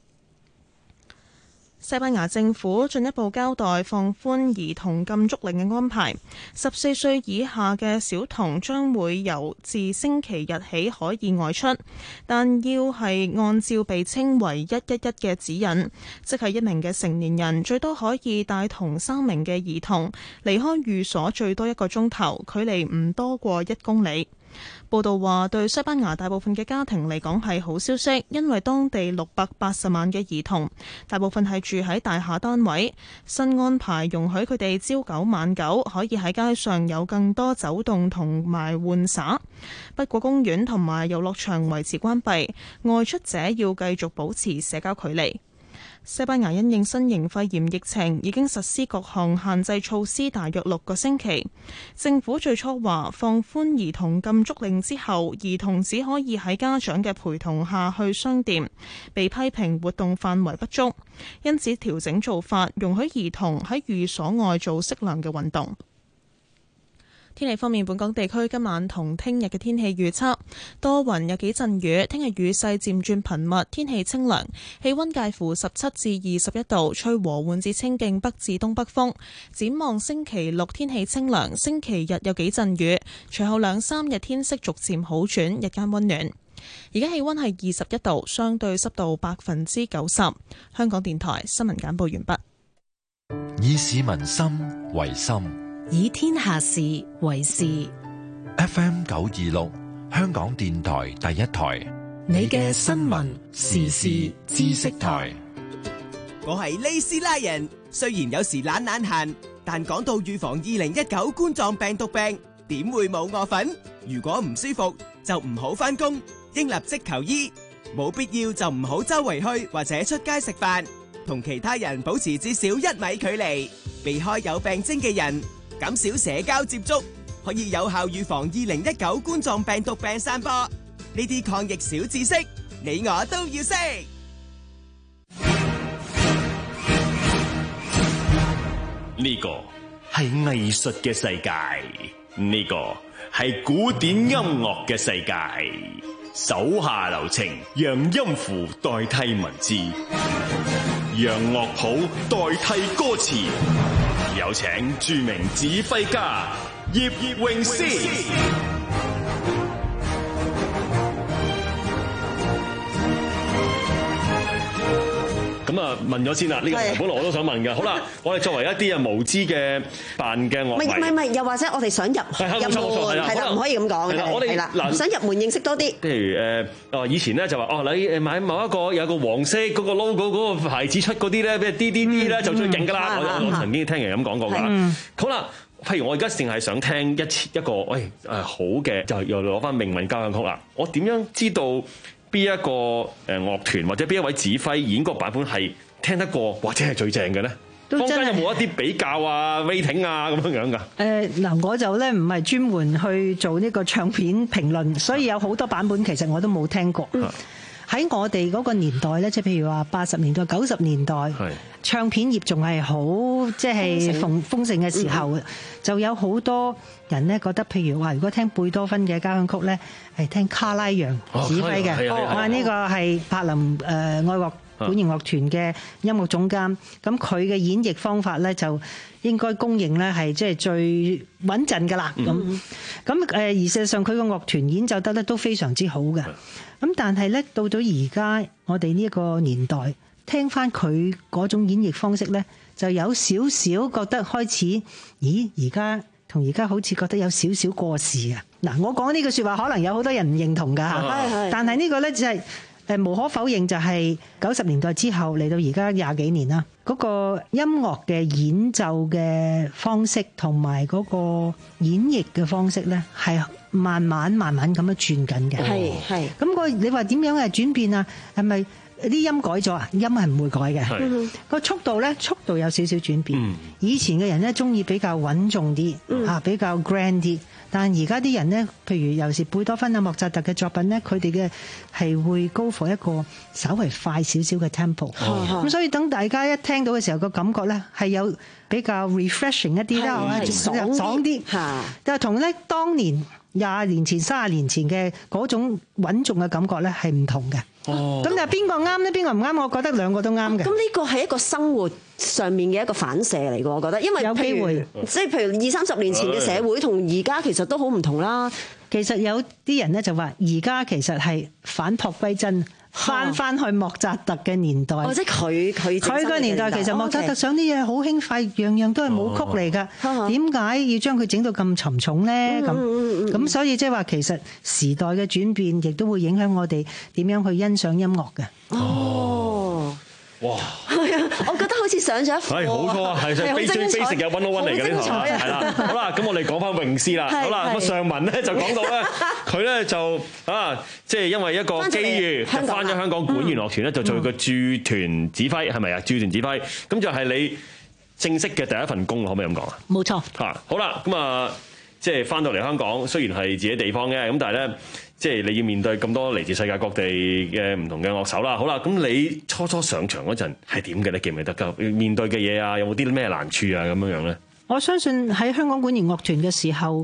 西班牙政府進一步交代放寬兒童禁足令嘅安排，十四歲以下嘅小童將會由自星期日起可以外出，但要係按照被稱為一一一嘅指引，即係一名嘅成年人最多可以帶同三名嘅兒童離開寓所最多一個鐘頭，距離唔多過一公里。報道話，對西班牙大部分嘅家庭嚟講係好消息，因為當地六百八十萬嘅兒童，大部分係住喺大廈單位。新安排容許佢哋朝九晚九，可以喺街上有更多走動同埋玩耍。不過公園同埋遊樂場維持關閉，外出者要繼續保持社交距離。西班牙因應新型肺炎疫情，已經實施各項限制措施大約六個星期。政府最初話放寬兒童禁足令之後，兒童只可以喺家長嘅陪同下去商店，被批評活動範圍不足，因此調整做法，容許兒童喺寓所外做適量嘅運動。 天氣方面，本港地區今晚同聽日嘅天氣預測多雲有幾陣雨，聽日雨勢漸轉頻密，天氣清涼，氣溫介乎十七至二十一度，吹和緩至清勁北至東北風。展望星期六天氣清涼，星期日有幾陣雨，隨後兩三日天色逐漸好轉，日間溫暖。而家氣溫係二十一度，相對濕度百分之九十。香港電台新聞簡報完畢。
以市民心為心，
以天下事為事。
F M 九二六，香港電台第一台，
你嘅新聞時事知識台。
我係利斯拉人，雖然有時懶懶閒，但講到預防二零一九冠狀病毒病，點會冇我份？如果唔舒服，就唔好返工，應立即求醫。冇必要就唔好周圍去或者出街食飯，同其他人保持至少一米距離，避開有病徵嘅人，減少社交接觸，可以有效預防二零一九冠狀病毒病散播。呢啲抗疫小知識，你我都要識。
呢個係藝術嘅世界，呢個係古典音樂嘅世界。手下留情，讓音符代替文字，讓樂譜代替歌詞。有請著名指揮家葉詠詩。
咁啊，問咗先啦，呢個本來我都想問嘅。好啦，我哋作為一啲啊無知嘅扮嘅樂迷，
唔係唔係，又或者我哋想入入門，係啦，唔可以咁講嘅。
我哋嗱
想入門認識多啲。
譬如誒，哦以前咧就話哦，你誒買某一個有個黃色嗰個 logo 嗰個牌子出嗰啲咧，譬如 D D D 咧就最勁㗎啦。我我曾經聽人咁講過㗎。好啦，譬如我而家淨係想聽一次一個喂誒好嘅，就又攞翻命運交響曲啦。我點樣知道邊一個誒樂團或者邊一位指揮演個版本係聽得過或者係最正嘅咧？坊間有冇一啲比較啊、rating 啊咁樣樣㗎？
誒嗱，我就咧唔係專門去做呢個唱片評論，所以有好多版本其實我都冇聽過。喺我哋嗰個年代咧，即係譬如話八十年代、九十年代，唱片業仲係好即係豐豐盛嘅時候，就有好多人咧覺得，譬如話如果聽貝多芬嘅交響曲咧，係聽卡拉揚指揮嘅，哇！呢個係柏林誒愛樂管弦樂團嘅音樂總監，咁佢嘅演繹方法咧就應該公認咧係即係最穩陣㗎啦。咁咁誒，而事實上佢個樂團演奏得咧都非常之好嘅。咁但係咧到到而家我哋呢一個年代，聽翻佢嗰種演繹方式咧，就有少少覺得開始，咦？而家同而家好似覺得有少少過時啊！嗱，我講呢句説話，可能有好多人唔認同㗎嚇，但係呢個咧就係、是。誒無可否認就係九十年代之後嚟到而家廿幾年啦，嗰個音樂嘅演奏嘅方式同埋嗰個演繹嘅方式咧，係慢慢慢慢咁樣轉緊嘅。係係。咁個你話點樣係轉變啊？係咪啲音改咗啊？音係唔會改嘅。個速度咧，速度有少少轉變。以前嘅人咧中意比較穩重啲，嚇比較 grand 啲。但而家啲人咧，譬如尤其是貝多芬啊、莫扎特嘅作品咧，佢哋嘅係會高過一個稍微快少少嘅 tempo。咁所以等大家一聽到嘅時候，個感覺咧係有比較 refreshing 一啲啦，爽啲。但係同咧當年廿年前、三十年前嘅嗰種穩重嘅感覺咧係唔同嘅。哦，咁但係邊個啱咧？邊個唔啱？我覺得兩個都啱嘅。
咁呢個係一個生活上面嘅一個反射嚟嘅，我覺得，因為有機會，即係譬如二三十年前嘅社會同而家其實都好唔同啦。
其實有啲人咧就話，而家其實係返璞歸真。翻翻去莫扎特嘅年代，
或者佢佢
佢個年代其實莫扎特想啲嘢好輕快，樣樣都係舞曲嚟㗎。點解要將佢整到咁沉重咧？咁咁所以即係話其實時代嘅轉變，亦都會影響我哋點樣去欣賞音樂嘅。哦。
哇！
係啊，我覺得好似上咗一課。
係冇錯啊，係最 basic 嘅一零一嚟嘅呢堂。係啦，好啦，咁我哋講翻詠詩啦。好啦，咁上文咧就講到咧，佢咧就啊，即係因為一個機遇，就翻咗香港管弦樂團咧，就做個駐團指揮，係咪啊？駐團指揮，咁就係你正式嘅第一份工，可唔可以咁講啊？
冇錯。
嚇，好啦，咁啊，即係翻到嚟香港，雖然係自己地方嘅，咁但係咧。即係你要面對咁多嚟自世界各地嘅唔同嘅樂手啦，好啦，咁你初初上場嗰陣係點嘅咧？記唔記得㗎？面對嘅嘢啊，有冇啲咩難處啊？咁樣樣咧？
我相信喺香港管弦樂團嘅時候，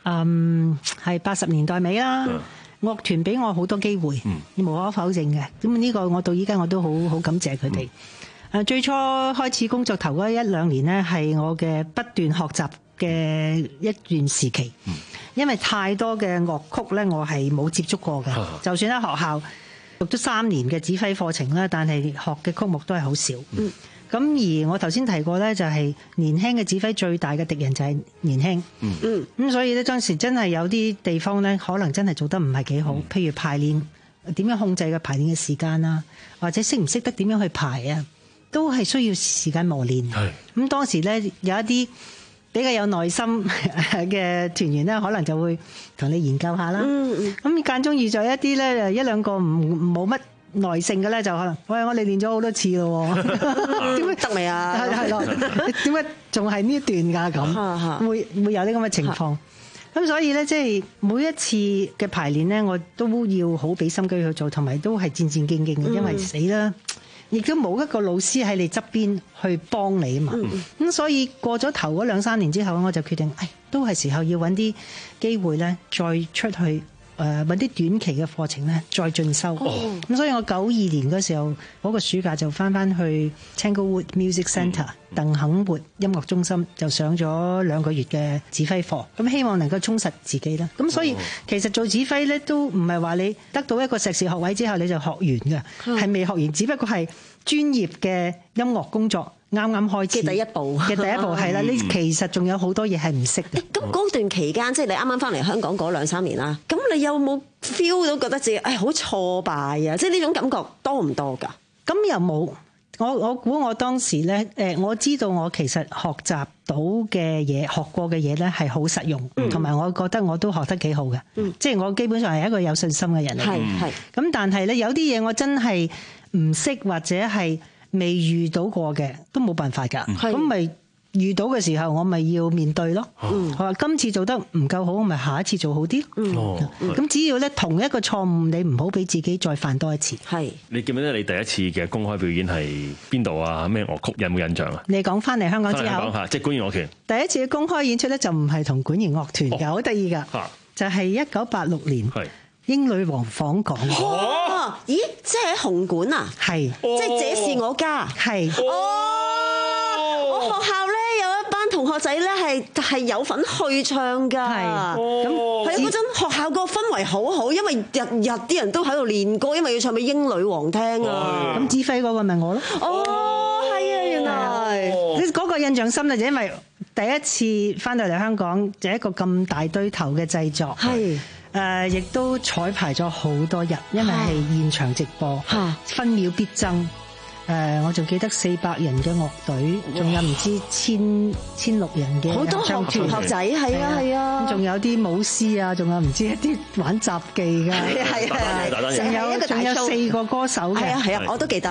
嗯，係八十年代尾啦。嗯樂團俾我好多機會，嗯、無可否認嘅。咁呢個我到依家我都好好感謝佢哋。誒、嗯，最初開始工作頭嗰一兩年呢，係我嘅不斷學習嘅一段時期。嗯、因為太多嘅樂曲呢，我係冇接觸過嘅。啊、就算喺學校讀咗三年嘅指揮課程啦，但係學嘅曲目都係好少。嗯咁而我頭先提過咧，就係年輕嘅指揮最大嘅敵人就係年輕。嗯嗯。咁所以咧，當時真係有啲地方咧，可能真係做得唔係幾好。嗯、譬如排練點樣控制嘅排練嘅時間啦，或者識唔識得點樣去排啊，都係需要時間磨練。係。咁當時咧有一啲比較有耐心嘅團員咧，可能就會同你研究下啦。嗯嗯。咁間中遇咗一啲咧，一兩個唔冇乜耐性嘅咧，就可能喂，我哋練咗好多次咯，點解得未啊？係係咯，點解仲係呢一段㗎？咁會會有啲咁嘅情況。咁所以咧，即係每一次嘅排練咧，我都要好俾心機去做，同埋都係戰戰兢兢嘅，因為死啦，亦都冇一個老師喺你側邊去幫你啊嘛。咁、嗯、所以過咗頭嗰兩三年之後，我就決定，誒，都係時候要揾啲機會咧，再出去。誒揾啲短期嘅課程咧，再進修。咁、哦、所以我九二年嗰時候，嗰、那個暑假就翻翻去 Tanglewood Music Centre、嗯、鄧肯活音樂中心，就上咗兩個月嘅指揮課。咁希望能夠充實自己啦。咁所以、哦、其實做指揮咧，都唔係話你得到一個碩士學位之後你就學完嘅，係未、嗯、學完，只不過係專業嘅音樂工作。啱啱開始嘅第一步嘅第一步係啦，你其實仲有好多嘢係唔識嘅。咁嗰段期間，即係你啱啱翻嚟香港嗰兩三年啦，咁你有冇 feel 到覺得自己誒好挫敗啊？即係呢種感覺多唔多㗎？咁又冇，我我估我當時咧誒，我知道我其實學習到嘅嘢、學過嘅嘢咧係好實用，同埋、嗯、我覺得我都學得幾好嘅。嗯、即係我基本上係一個有信心嘅人嚟嘅。係係。咁但係咧有啲嘢我真係唔識或者係未遇到過嘅都冇辦法㗎，咁咪遇到嘅時候我咪要面對咯。我話今次做得唔夠好，我咪下一次做好啲。咁只要咧同一個錯誤，你唔好俾自己再犯多一次。係。你記唔記得你第一次嘅公開表演係邊度啊？咩樂曲有冇印象啊？你講翻嚟香港之後，講下即係管弦樂團。第一次嘅公開演出咧就唔係同管弦樂團嘅，好得意㗎，就係一九八六年。英女王訪港。哦，咦，即係喺紅館啊？係，即係這是我家。係。哦，我學校咧有一班同學仔咧係係有份去唱㗎。係。咁係啊，嗰陣學校個氛圍好好，因為日日啲人都喺度練歌，因為要唱俾英女王聽啊。咁指揮嗰個咪我咯。哦，係啊，原來。你嗰個印象深咧，就因為第一次翻到嚟香港，就一個咁大堆頭嘅製作。係。誒，亦、呃、都彩排咗好多日，因為係現場直播，啊、分秒必爭。誒、呃，我仲記得四百人嘅樂隊，仲有唔知千千六人嘅好多學學仔，係啊係啊，仲有啲舞獅啊，仲有唔知一啲玩雜技㗎，係啊係啊，仲有仲有四個歌手嘅，係啊係啊，我都記得。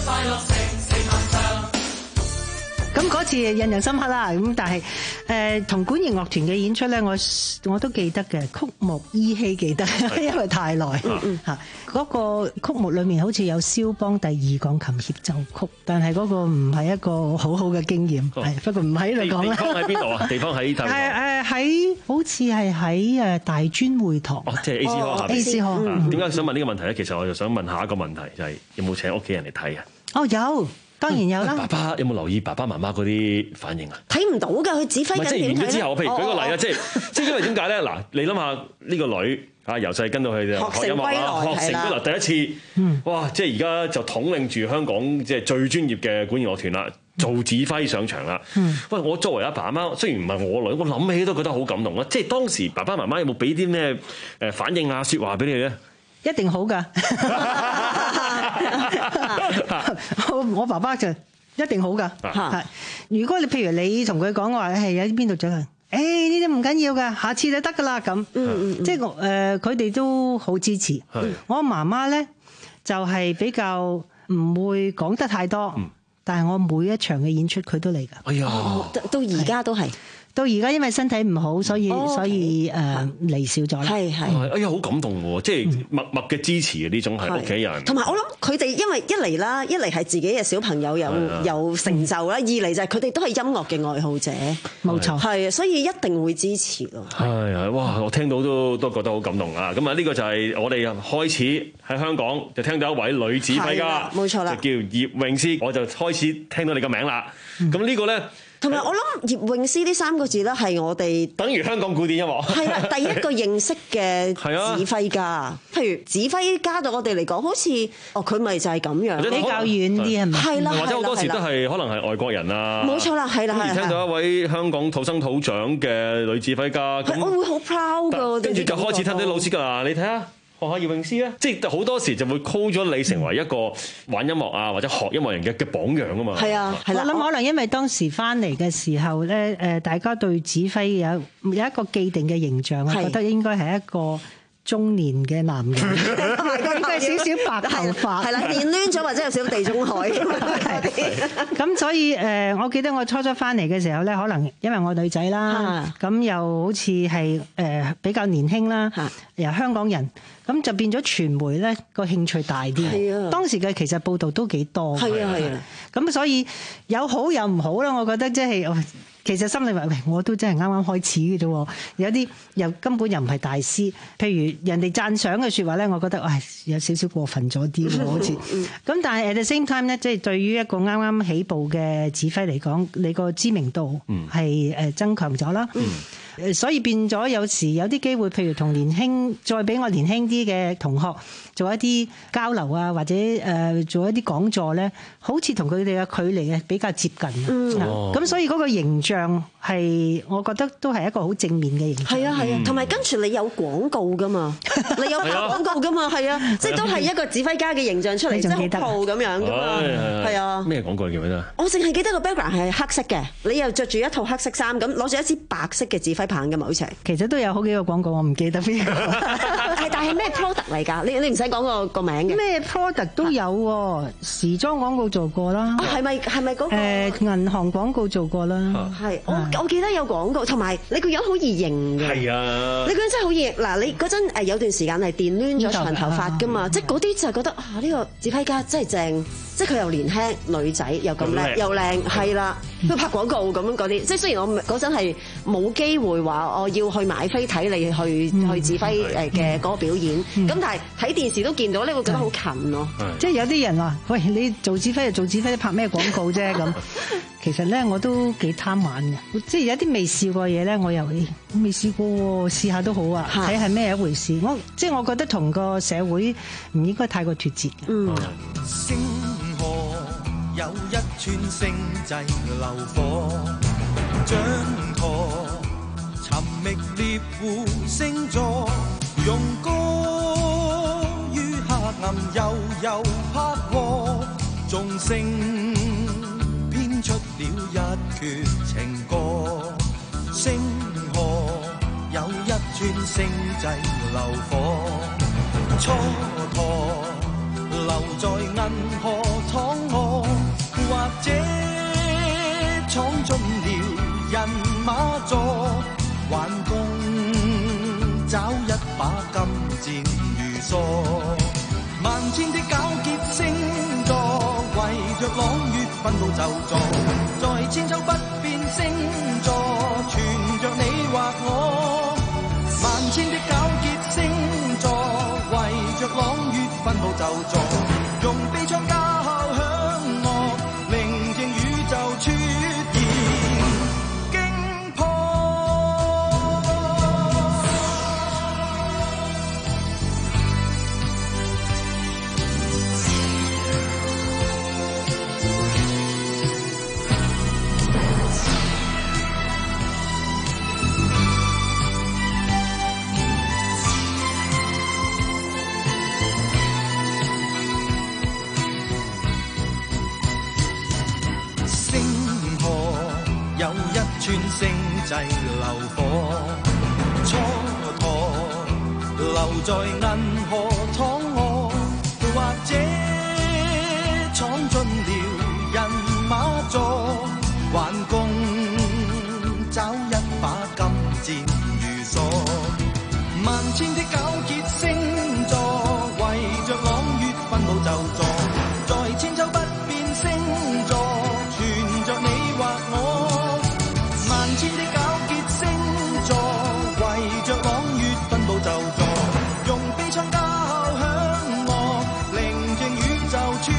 快樂城城南唱。
咁嗰次印象深刻啦，咁但係誒同管弦樂團嘅演出咧，我我都記得嘅，曲目依稀記得，因為太耐嚇。嗰個曲目裏面好似有肖邦第二鋼琴協奏曲，但係嗰個唔係一個好好嘅經驗，係不過唔喺度講啦。
地方喺邊度啊？地方喺大陸。
誒誒喺好似係喺誒大專會堂。
哦，即係 A C Hall 下邊。
A C Hall。
點解想問呢個問題咧？其實我就想問下一個問題，就係有冇請屋企人嚟睇啊？
哦，有。當然有啦。
爸爸有冇留意爸爸媽媽嗰啲反應啊？
睇唔到㗎，佢指揮緊點睇咧？
即係完咗之後，譬如舉個例啊，即係即係因為點解咧？嗱，你諗下呢個女啊，由細跟到佢哋學音樂啦，學成歸來第一次，哇！即係而家就統領住香港即係最專業嘅管弦樂團啦，做指揮上場啦。喂，我作為阿爸阿媽，雖然唔係我女，我諗起都覺得好感動啦。即係當時爸爸媽媽有冇俾啲咩誒反應啊、説話俾你咧？
一定好㗎。我我爸爸就一定好㗎。係，如果你譬如你同佢講話係喺邊度走啊？誒呢啲唔緊要㗎，下次就得㗎啦咁。嗯嗯，即係誒佢哋都好支持。我媽媽咧就係比較唔會講得太多，但係我每一場嘅演出佢都嚟㗎。
哎呀，
到而家都係。
到而家因為身體唔好，所以、oh, okay. 所以誒離少咗啦。係係。
哎呀，好感動喎！即係默默嘅支持嘅呢種係屋企人。
同埋我諗佢哋因為一嚟啦，一嚟係自己嘅小朋友有有成就啦，二嚟就係佢哋都係音樂嘅愛好者。冇錯。係，所以一定會支持咯。
係係，哇！我聽到都都覺得好感動啊！咁啊，呢個就係我哋開始喺香港就聽到一位女指揮家，
冇錯啦，
就叫葉詠詩，我就開始聽到你個名啦。咁、嗯、呢個咧。
同埋我諗葉詠詩呢三個字咧，係我哋
等於香港古典音樂
係啦，第一個認識嘅指揮家。啊、譬如指揮家對我哋嚟講，好似哦佢咪就係咁樣，比較遠啲係咪？係啦，
或者好多時都係可能係外國人啊。
冇錯啦，係啦，係啦。
而聽到一位香港土生土長嘅女指揮家，
我會好 proud 㗎。
跟住就開始聽啲老師㗎啦，你睇下。學下葉詠詩咧，即係好多時就會 call 咗你成為一個玩音樂啊或者學音樂人嘅嘅榜樣啊嘛。係
啊，係啦。我諗可能因為當時翻嚟嘅時候咧，誒大家對指揮有有一個既定嘅形象，我覺得應該係一個中年嘅男人，應該少少白頭髮，
係啦，電攣咗或者有少少地中海
咁所以誒，我記得我初初翻嚟嘅時候咧，可能因為我女仔啦，咁又好似係誒比較年輕啦，由香港人。咁就變咗傳媒咧個興趣大啲，當時嘅其實報道都幾多，係啊係啊，咁所以有好有唔好啦。我覺得即係其實心裏話，喂，我都真係啱啱開始嘅啫，有啲又根本又唔係大師，譬如人哋讚賞嘅説話咧，我覺得唉有少少過分咗啲喎，好似咁。但係 at the same time 咧，即係對於一個啱啱起步嘅指揮嚟講，你個知名度係誒增強咗啦。誒，所以變咗有時有啲機會，譬如同年輕再比我年輕啲嘅同學做一啲交流啊，或者誒做一啲講座咧，好似同佢哋嘅距離係比較接近。嗯，咁所以嗰個形象係我覺得都係一個好正面嘅形象。
係啊係啊，同埋跟住你有廣告噶嘛，你有拍廣告噶嘛，係啊，即係都係一個指揮家嘅形象出嚟，即係好酷咁樣噶嘛，係啊。
咩廣告記唔記得？
我淨係記得個 background 係黑色嘅，你又着住一套黑色衫，咁攞住一支白色嘅指揮棒嘅嘛，好似係。
其實都有好幾個廣告，我唔記得邊個。
係，但係咩 product 嚟㗎？你你唔使講個個名嘅。
咩 product 都有喎，時裝廣告做過啦。
啊，係咪係咪嗰個？
誒，銀行廣告做過啦。
係，我我記得有廣告，同埋你個樣好易認嘅。
係啊。
你個樣真係好易。嗱，你嗰陣誒有段時間係電攣咗長頭髮㗎嘛，即係嗰啲就係覺得啊，呢個指揮家真係正。即係佢又年輕，女仔又咁叻，又靚，係啦，佢拍廣告咁樣嗰啲。即係雖然我嗰陣係冇機會話我要去買飛睇你去去指揮誒嘅嗰個表演，咁、嗯、但係睇電視都見到呢，會覺得好近咯。
即係有啲人話：喂，你做指揮就做指揮，拍咩廣告啫？咁其實咧我都幾貪玩嘅，即係有啲未試過嘢咧，我又誒未試過喎，試下都好啊，睇係咩一回事。我即係我覺得同個社會唔應該太過脫節嘅。嗯。
有一串星際流火，掌舵尋覓獵戶星座，用歌於黑暗悠悠拍和，眾星編出了一闕情歌。星河有一串星際流火，蹉跎留在銀河淌河。
皎潔星座，圍着朗月分佈就座，在千秋不變星座，存着你或我。萬千的皎潔星座，圍着朗月分佈就座，用悲愴交響樂，寧靜宇宙出現驚破。星際流火，蹉跎留在銀河躺臥，或者闖進了人馬座，還共找一把金箭如鎖。萬千的皎潔星座，圍着朗月分佈就座，在千秋不變星座，存着你或我。萬千的皎潔星座，圍着朗月分佈就座，用悲愴交響樂，寧靜宇宙出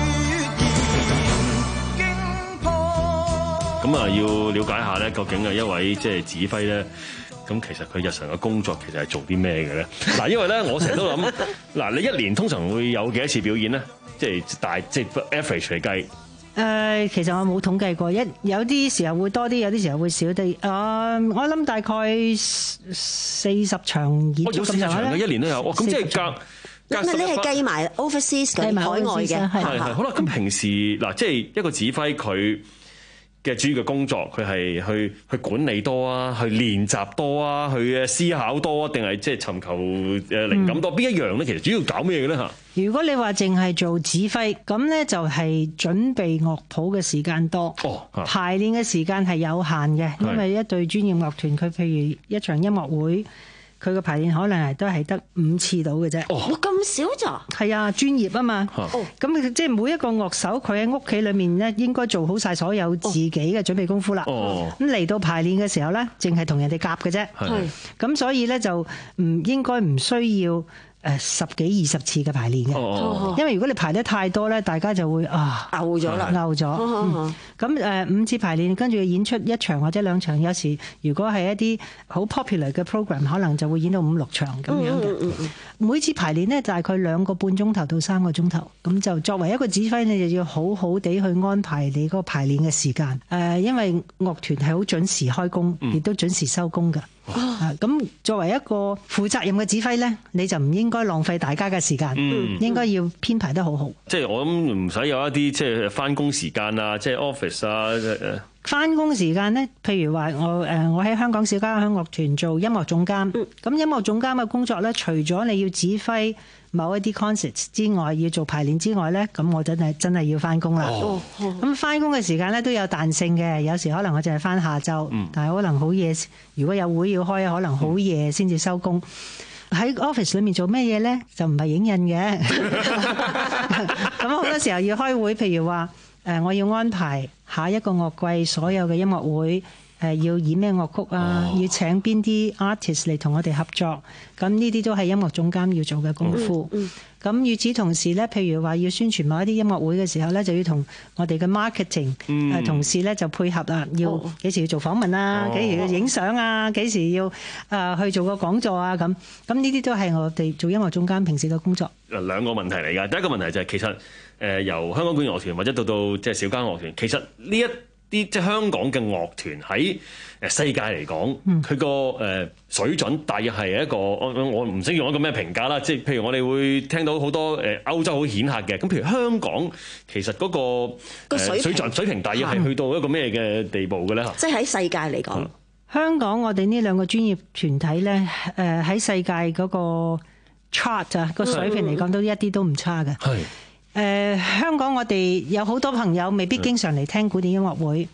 現驚破。
咁啊，要了解下咧，究竟係一位即係指揮咧，咁其實佢日常嘅工作其實係做啲咩嘅咧？嗱，因為咧，我成日都諗，嗱，你一年通常會有幾多次表演咧？即係大即係 average 嚟計。
誒、呃，其實我冇統計過，一有啲時候會多啲，有啲時候會少啲。誒、呃，我諗大概四十場演出咁樣啦。
一年都有，咁即係隔隔十。
你係計埋 overseas 嘅海外嘅，係係。
好啦，咁平時嗱，即係一個指揮佢嘅主要嘅工作，佢係去去管理多啊，去練習多啊，去思考多啊，定係即係尋求誒靈感多？邊、嗯、一樣咧？其實主要搞咩嘅咧嚇？
如果你話淨係做指揮，咁咧就係準備樂譜嘅時間多，哦、排練嘅時間係有限嘅，因為一隊專業樂團，佢譬如一場音樂會，佢個排練可能係都係得五次到嘅啫。
哦，咁少咋？
係啊，專業啊嘛。哦，咁即係每一個樂手，佢喺屋企裏面咧，應該做好晒所有自己嘅準備功夫啦。哦，咁嚟到排練嘅時候咧，淨係同人哋夾嘅啫。係，咁所以咧就唔應該唔需要。誒十幾二十次嘅排練嘅，哦、因為如果你排得太多咧，大家就會啊
嘔咗啦，
嘔咗。咁誒、嗯、五次排練，跟住演出一場或者兩場，有時如果係一啲好 popular 嘅 program，可能就會演到五六場咁樣嘅。嗯嗯嗯、每次排練呢，大概兩個半鐘頭到三個鐘頭，咁就作為一個指揮，你就要好好地去安排你嗰個排練嘅時間。誒、呃，因為樂團係好準時開工，亦、嗯、都準時收工㗎。啊，咁作為一個負責任嘅指揮咧，你就唔應該浪費大家嘅時間，嗯、應該要編排得好好。
即係我諗唔使有一啲即係翻工時間啊，即係 office 啊。誒
翻工時間咧，譬如話我誒我喺香港小交響樂團做音樂總監，咁、嗯、音樂總監嘅工作咧，除咗你要指揮某一啲 concerts 之外，要做排練之外咧，咁我真係真係要翻工啦。咁翻工嘅時間咧都有彈性嘅，有時可能我淨係翻下晝，嗯、但係可能好夜，如果有會要開，可能好夜先至收工。喺 office 裏面做咩嘢咧？就唔係影印嘅。咁好多時候要開會，譬如話誒，我要安排下一個樂季所有嘅音樂會。誒要演咩樂曲啊？哦、要請邊啲 artist 嚟同我哋合作？咁呢啲都係音樂總監要做嘅功夫。咁、嗯、與此同時咧，譬如話要宣傳某一啲音樂會嘅時候咧，就要同我哋嘅 marketing 誒同事咧就配合啦。要幾時要做訪問啊？幾、哦、時要影相啊？幾時要誒去做個講座啊？咁咁呢啲都係我哋做音樂總監平時嘅工作。
嗱，兩個問題嚟㗎。第一個問題就係、是、其實誒、呃、由香港管弦樂團或者到到即係小交響樂團，其實呢一啲即係香港嘅樂團喺誒世界嚟講，佢個誒水準大約係一個我我唔識用一個咩評價啦。即係譬如我哋會聽到好多誒歐洲好顯赫嘅，咁譬如香港其實嗰個誒水準水平大約係去到一個咩嘅地步嘅咧？
即係喺世界嚟講，
香港我哋呢兩個專業團體咧，誒喺世界嗰個 chart 啊個水平嚟講都一啲都唔差嘅。係。誒、呃、香港我哋有好多朋友未必經常嚟聽古典音樂會，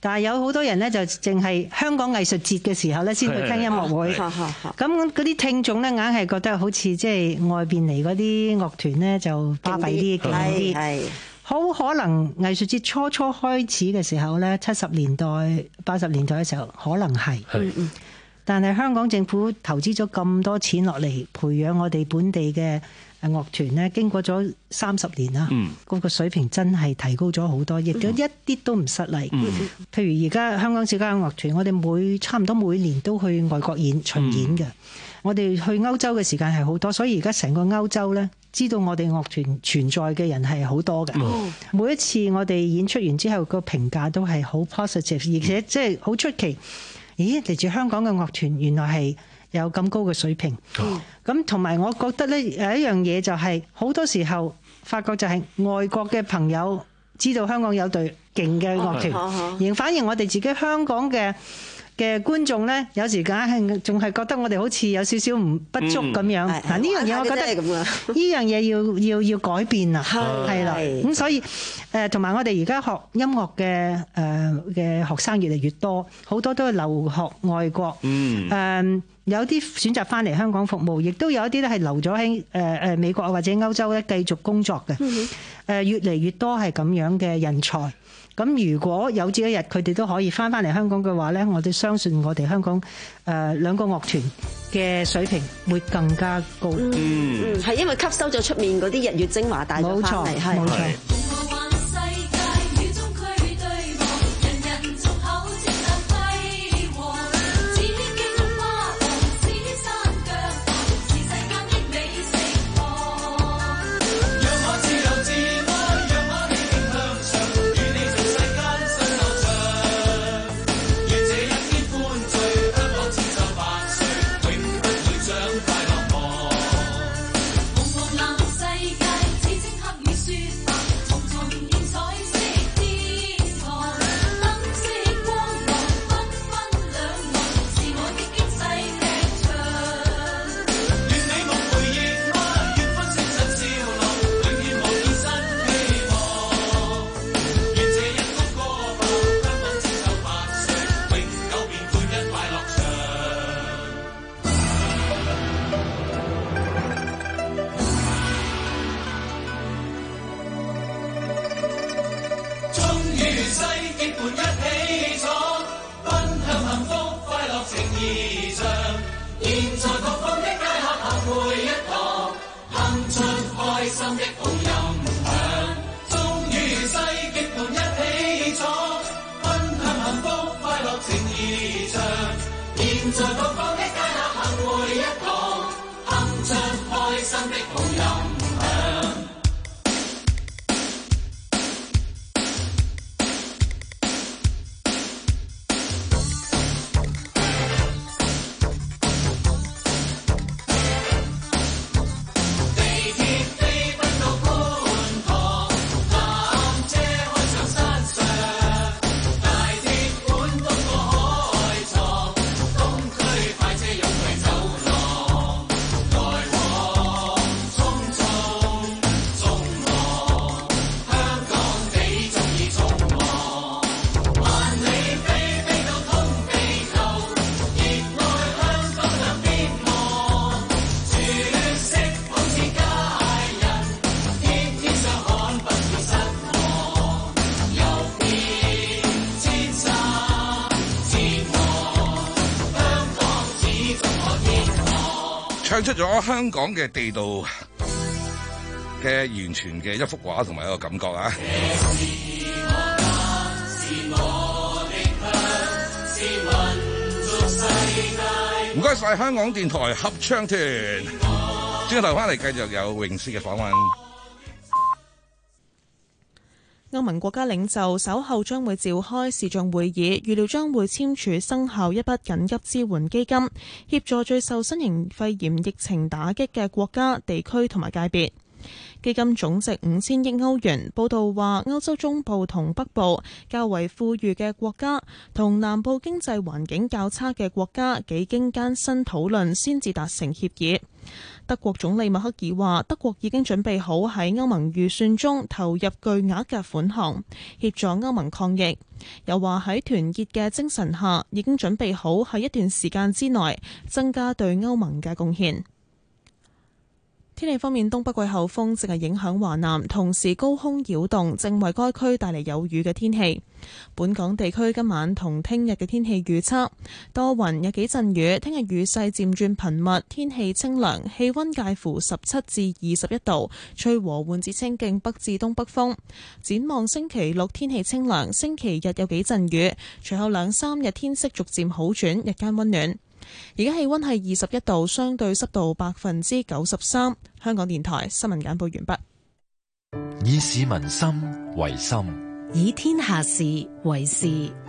但係有好多人咧就淨係香港藝術節嘅時候咧先去聽音樂會。咁嗰啲聽眾咧硬係覺得好似即係外邊嚟嗰啲樂團咧就巴閉啲勁啲。好可能藝術節初初開始嘅時候咧，七十年代、八十年代嘅時候可能係。但係香港政府投資咗咁多錢落嚟培養我哋本地嘅樂團咧，經過咗三十年啦，嗰、嗯、個水平真係提高咗好多，亦都一啲都唔失禮。嗯、譬如而家香港小交響樂團，我哋每差唔多每年都去外國演巡演嘅。嗯、我哋去歐洲嘅時間係好多，所以而家成個歐洲咧，知道我哋樂團存在嘅人係好多嘅。嗯、每一次我哋演出完之後，個評價都係好 positive， 而且即係好出奇。咦，嚟自香港嘅樂團原來係有咁高嘅水平。咁同埋我覺得咧，有一樣嘢就係、是、好多時候發覺就係外國嘅朋友知道香港有隊勁嘅樂團，而反而我哋自己香港嘅嘅觀眾咧，有時梗係仲係覺得我哋好似有少少唔不足咁樣。嗱，呢樣嘢我覺得呢樣嘢要要要改變啊，係啦。咁所以誒，同埋我哋而家學音樂嘅誒嘅學生越嚟越多，好多都係留學外國。嗯。誒，有啲選擇翻嚟香港服務，亦都有一啲咧係留咗喺誒誒美國或者歐洲咧繼續工作嘅。誒，越嚟越多係咁樣嘅人才。咁如果有朝一日佢哋都可以翻翻嚟香港嘅話咧，我哋相信我哋香港誒兩個樂團嘅水平會更加高。嗯嗯，係因為吸收咗出面嗰啲日月精華帶咗翻嚟，係冇錯。
唱出咗香港嘅地道嘅完全嘅一幅畫同埋一個感覺啊！唔該晒香港電台合唱團，轉頭翻嚟繼續有泳詩嘅訪問。
歐盟國家領袖稍後將會召開視像會議，預料將會簽署生效一筆緊急支援基金，協助最受新型肺炎疫情打擊嘅國家、地區同埋界別。基金總值五千億歐元。報道話，歐洲中部同北部較為富裕嘅國家同南部經濟環境較差嘅國家幾經艱辛討論先至達成協議。 德國總理默克爾話，德國已經準備好喺歐盟預算中投入巨額嘅款項，協助歐盟抗疫。又話喺團結嘅精神下，已經準備好喺一段時間之內增加對歐盟嘅貢獻。天氣方面，東北季候風正係影響華南，同時高空擾動正為該區帶嚟有雨嘅天氣。本港地區今晚同聽日嘅天氣預測多雲，有幾陣雨。聽日雨勢漸轉頻密，天氣清涼，氣溫介乎十七至二十一度，吹和緩至清勁北至東北風。展望星期六天氣清涼，星期日有幾陣雨，隨後兩三日天色逐漸好轉，日間溫暖。而家氣溫係二十一度，相對濕度百分之九十三。香港電台新聞簡報完畢。
以市民心為心，
以天下事為事。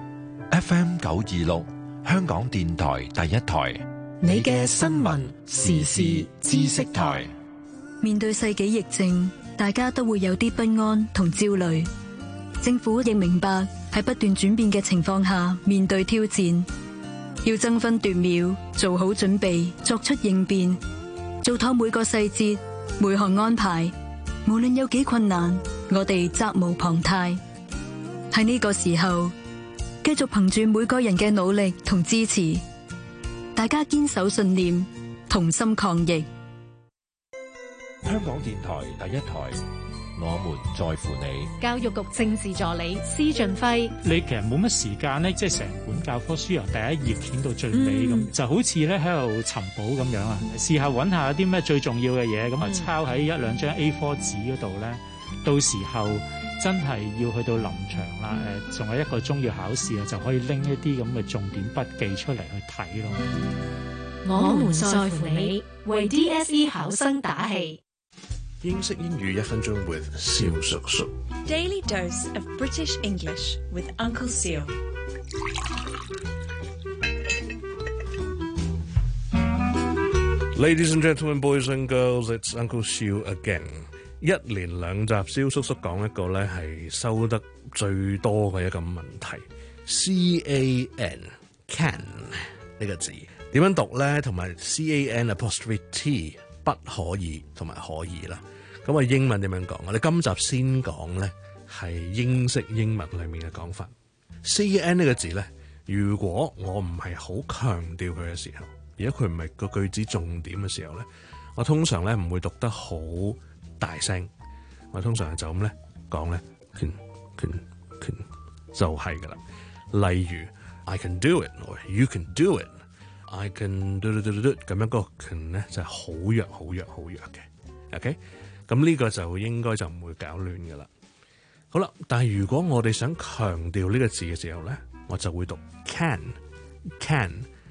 F M 九二六，香港電台第一台，
你嘅新聞時事知識台。
面對世紀疫症，大家都會有啲不安同焦慮。政府亦明白喺不斷轉變嘅情況下面對挑戰，要爭分奪秒做好準備，作出應變，做妥每個細節每項安排。無論有幾困難，我哋責無旁貸。喺呢個時候，繼續憑住每個人嘅努力同支持，大家堅守信念，同心抗疫。
香港電台第一台，我們在乎你。
教育局政治助理施俊輝，
你其實冇乜時間咧，即係成本教科書由第一頁掀到最尾咁，嗯、就好似咧喺度尋寶咁樣啊！試下揾下啲咩最重要嘅嘢，咁啊抄喺一兩張 A 四 紙嗰度咧，到時候真係要去到臨場啦，誒，仲有一個鐘要考試啊，就可以拎一啲咁嘅重點筆記出嚟去睇咯。
我們在乎你，為 D S E 考生打氣。
英式英語一分鐘 with 蕭叔叔。
Daily dose of British English with Uncle Seal。
Ladies and gentlemen, boys and girls, it's Uncle Seal again。一連兩集，蕭叔叔講一個咧係收得最多嘅一個問題 ，C A N can 呢個字點樣讀咧？同埋 C A N apostrophe T 不可以同埋可以啦。咁啊，英文點樣講？我哋今集先講咧係英式英文裏面嘅講法。C A N 呢個字咧，如果我唔係好強調佢嘅時候，而家佢唔係個句子重點嘅時候咧，我通常咧唔會讀得好大聲，我通常係就咁咧講咧 can can can 就係噶啦。例如 I can do it or you can do it。I can do do do do 咁樣個 can 咧就係好弱好弱好弱嘅 ，OK？ 咁呢個就應該就唔會搞亂噶啦。好啦，但係如果我哋想強調呢個字嘅時候咧，我就會讀 can can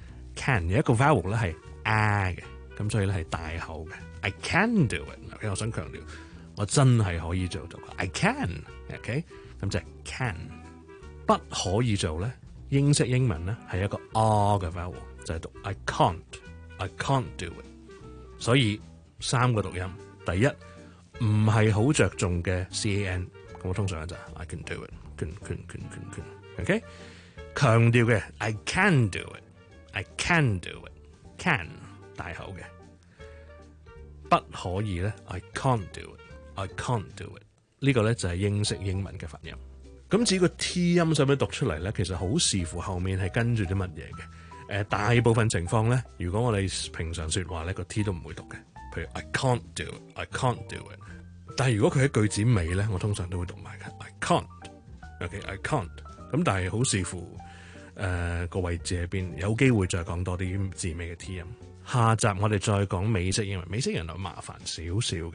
can 有一個 vowel 咧係 a 嘅，咁所以咧係大口嘅。I can do it，OK？ 我想強調我真係可以做到 ，I can，OK？ 咁就係 can。不可以做咧，英式英文咧係一個 r 嘅 vowel。就係讀 I can't, I can't do it。所以三個讀音，第一唔係好着重嘅 C A N， 咁我通常就係 I can do it, can can can can can，OK？ 強調嘅 I can do it, I can do it, can 大口嘅，不可以咧 I can't do it, I can't do it。呢個咧就係英式英文嘅發音。咁至於個 T 音使唔使讀出嚟咧？其實好視乎後面係跟住啲乜嘢嘅。誒大部分情況咧，如果我哋平常説話咧，個 T 都唔會讀嘅。譬如 I can't do it, I can't do it。但係如果佢喺句子尾咧，我通常都會讀埋嘅 I can't。OK，I can't。咁但係好視乎誒個位置喺邊，有機會再講多啲字尾嘅 T 音。下集我哋再講美式英文，美式英文就麻煩少少嘅。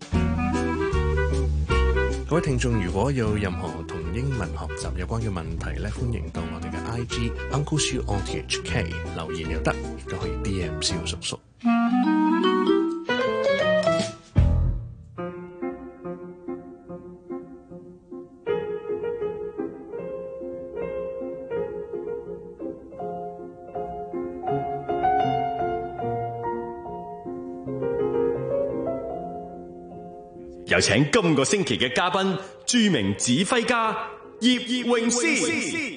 各位聽眾，如果有任何同英文學習有關嘅問題咧，歡迎到我哋嘅 I G Uncle Siu on T H K 留言又得，亦都可以 D M 蕭叔叔。
有請今個星期嘅嘉賓，著名指揮家葉詠詩。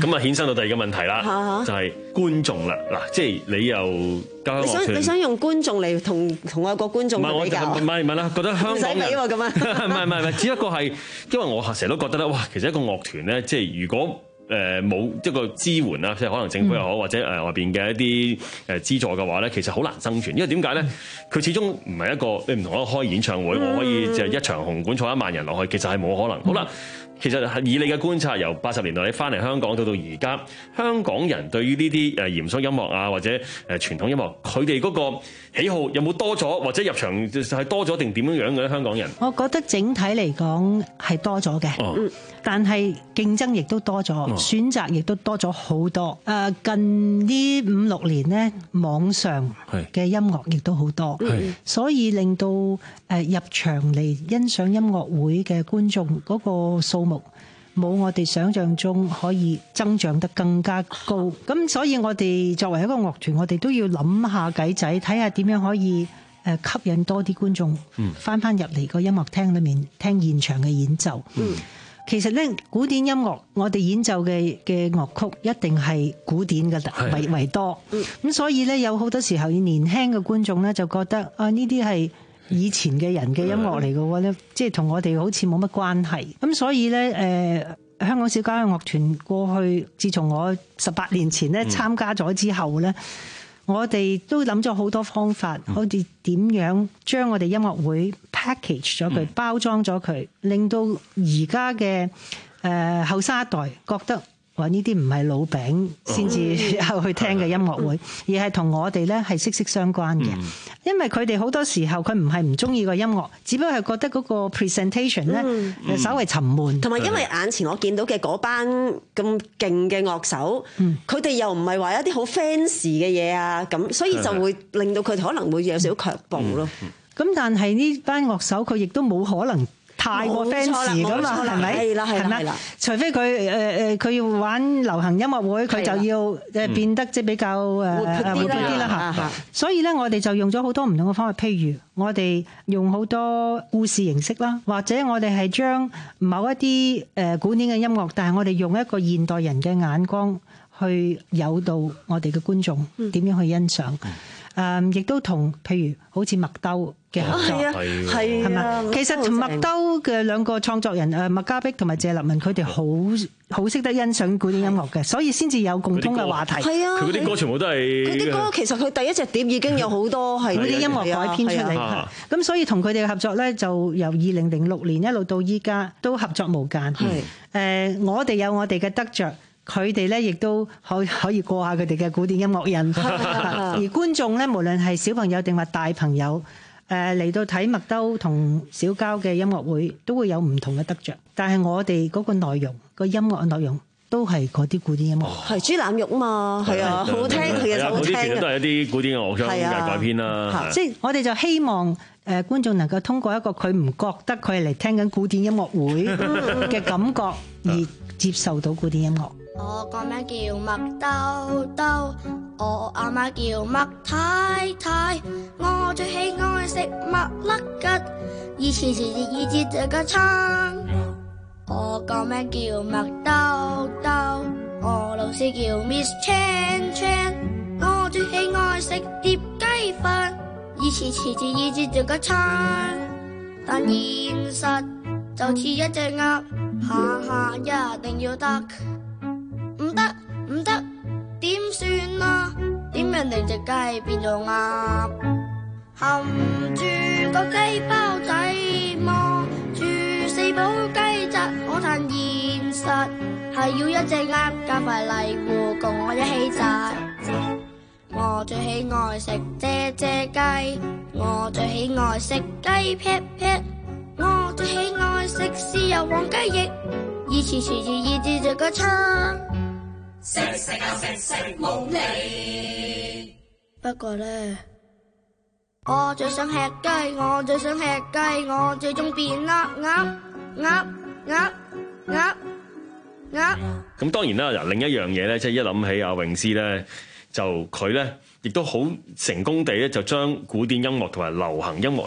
咁啊衍生到第二個問題啦，就係觀眾啦。嗱，即係你又交響樂團，
你想你想用觀眾嚟同同外國觀眾比較？
唔係唔係啦，覺得香港人
唔使俾喎咁啊！
唔係唔係唔係，只不過係因為我成日都覺得咧，哇，其實一個樂團咧，即係如果誒冇一個支援啦，即係可能政府又好，或者誒外邊嘅一啲誒資助嘅話咧，其實好難生存。因為點解咧？佢始終唔係一個你唔同一個開演唱會，我可以就係一場紅館坐一萬人落去，其實係冇可能。好啦。其實係以你嘅觀察，由八十年代你翻嚟香港到到而家，香港人對於呢啲誒嚴肅音樂啊，或者誒傳統音樂，佢哋嗰個喜好有冇多咗，或者入場係多咗定點樣樣嘅咧？香港人，
我覺得整體嚟講係多咗嘅，哦、但係競爭亦都多咗，哦、選擇亦都多咗好多。誒近呢五六年呢，網上嘅音樂亦都好多，所以令到誒入場嚟欣賞音樂會嘅觀眾嗰個數目冇我哋想象中可以增長得更加高，咁所以我哋作為一個樂團，我哋都要諗下計仔，睇下點樣可以誒吸引多啲觀眾翻翻入嚟個音樂廳裏面聽現場嘅演奏。嗯、其實咧古典音樂我哋演奏嘅嘅樂曲一定係古典嘅為為多，咁、嗯、所以咧有好多時候年輕嘅觀眾咧就覺得啊呢啲係以前嘅人嘅音樂嚟嘅喎咧，即係同我哋好似冇乜關係。咁所以咧，誒、呃、香港小交響樂團過去，自從我十八年前咧參加咗之後咧，嗯、我哋都諗咗好多方法，好似點樣將我哋音樂會 package 咗佢，嗯、包裝咗佢，令到而家嘅誒後生一代覺得話呢啲唔係老餅先至去聽嘅音樂會，嗯、而係同我哋咧係息息相關嘅。嗯、因為佢哋好多時候佢唔係唔中意個音樂，只不過係覺得嗰個 presentation 咧、嗯、稍為沉悶。同埋因為眼前我見到嘅嗰班咁勁嘅樂手，佢哋、嗯、又唔係話一啲好 fancy 嘅嘢啊，咁所以就會令到佢哋可能會有少少卻步咯。咁、嗯嗯、但係呢班樂手佢亦都冇可能太過 fans 噶嘛，係咪？係啦，係啦，係啦。除非佢誒誒，佢要玩流行音樂會，佢就要誒變得即係比較誒活潑啲啦嚇。所以咧，我哋就用咗好多唔同嘅方法，譬如我哋用好多故事形式啦，或者我哋係將某一啲誒古典嘅音樂，但係我哋用一個現代人嘅眼光去誘導我哋嘅觀眾點樣去欣賞。誒，亦都同譬如好似麥兜嘅合作，係咪？其實同麥兜嘅兩個創作人誒麥嘉碧同埋謝立文，佢哋好好識得欣賞古典音樂嘅，所以先至有共通嘅話題。係啊，
佢嗰啲歌全部都係
佢啲歌，其實佢第一隻碟已經有好多係古典音樂改編出嚟。咁所以同佢哋嘅合作咧，就由二零零六年一路到依家都合作無間。係誒，我哋有我哋嘅得着。佢哋咧亦都可可以過下佢哋嘅古典音樂癮，而觀眾咧無論係小朋友定或大朋友，誒嚟到睇麥兜同小交嘅音樂會，都會有唔同嘅得着。但係我哋嗰個內容、個音樂嘅內容都係嗰啲古典音樂，係豬腩肉嘛，係啊，好聽，其實好聽。嗰啲其實都係一啲古典嘅樂章嘅改編啦。即係我哋就希望誒觀眾能夠通過一個佢唔覺得佢係嚟聽緊古典音樂會嘅感覺，而接受到古典音樂。
我個名叫麥兜兜，我阿媽叫麥太太，我最喜愛食麥粒吉，以前時時以節這個餐。我個名叫麥兜兜，我老師叫 Miss Chan Chan， 我最喜愛食碟雞飯，以前時時以節這個餐。但現實就似一隻鴨，下下一定要得。唔得唔得，點算啊？點樣令隻雞變做鴨？含住個雞包仔，望住四寶雞扎，可嘆現實係要一隻鴨加塊泥糊共我一起炸。我最喜愛食啫啫雞，我最喜愛食雞劈劈，我最喜愛食豉油黃雞翼，以前時時以至這個餐。食食啊食食冇味。不過咧，我最想吃雞，我最想吃雞，我最終變鴨鴨鴨鴨鴨鴨。
咁當然啦，嗱另一樣嘢咧，即係一諗起阿詠詩咧，就佢咧亦都好成功地咧，就將古典音樂同埋流行音樂咧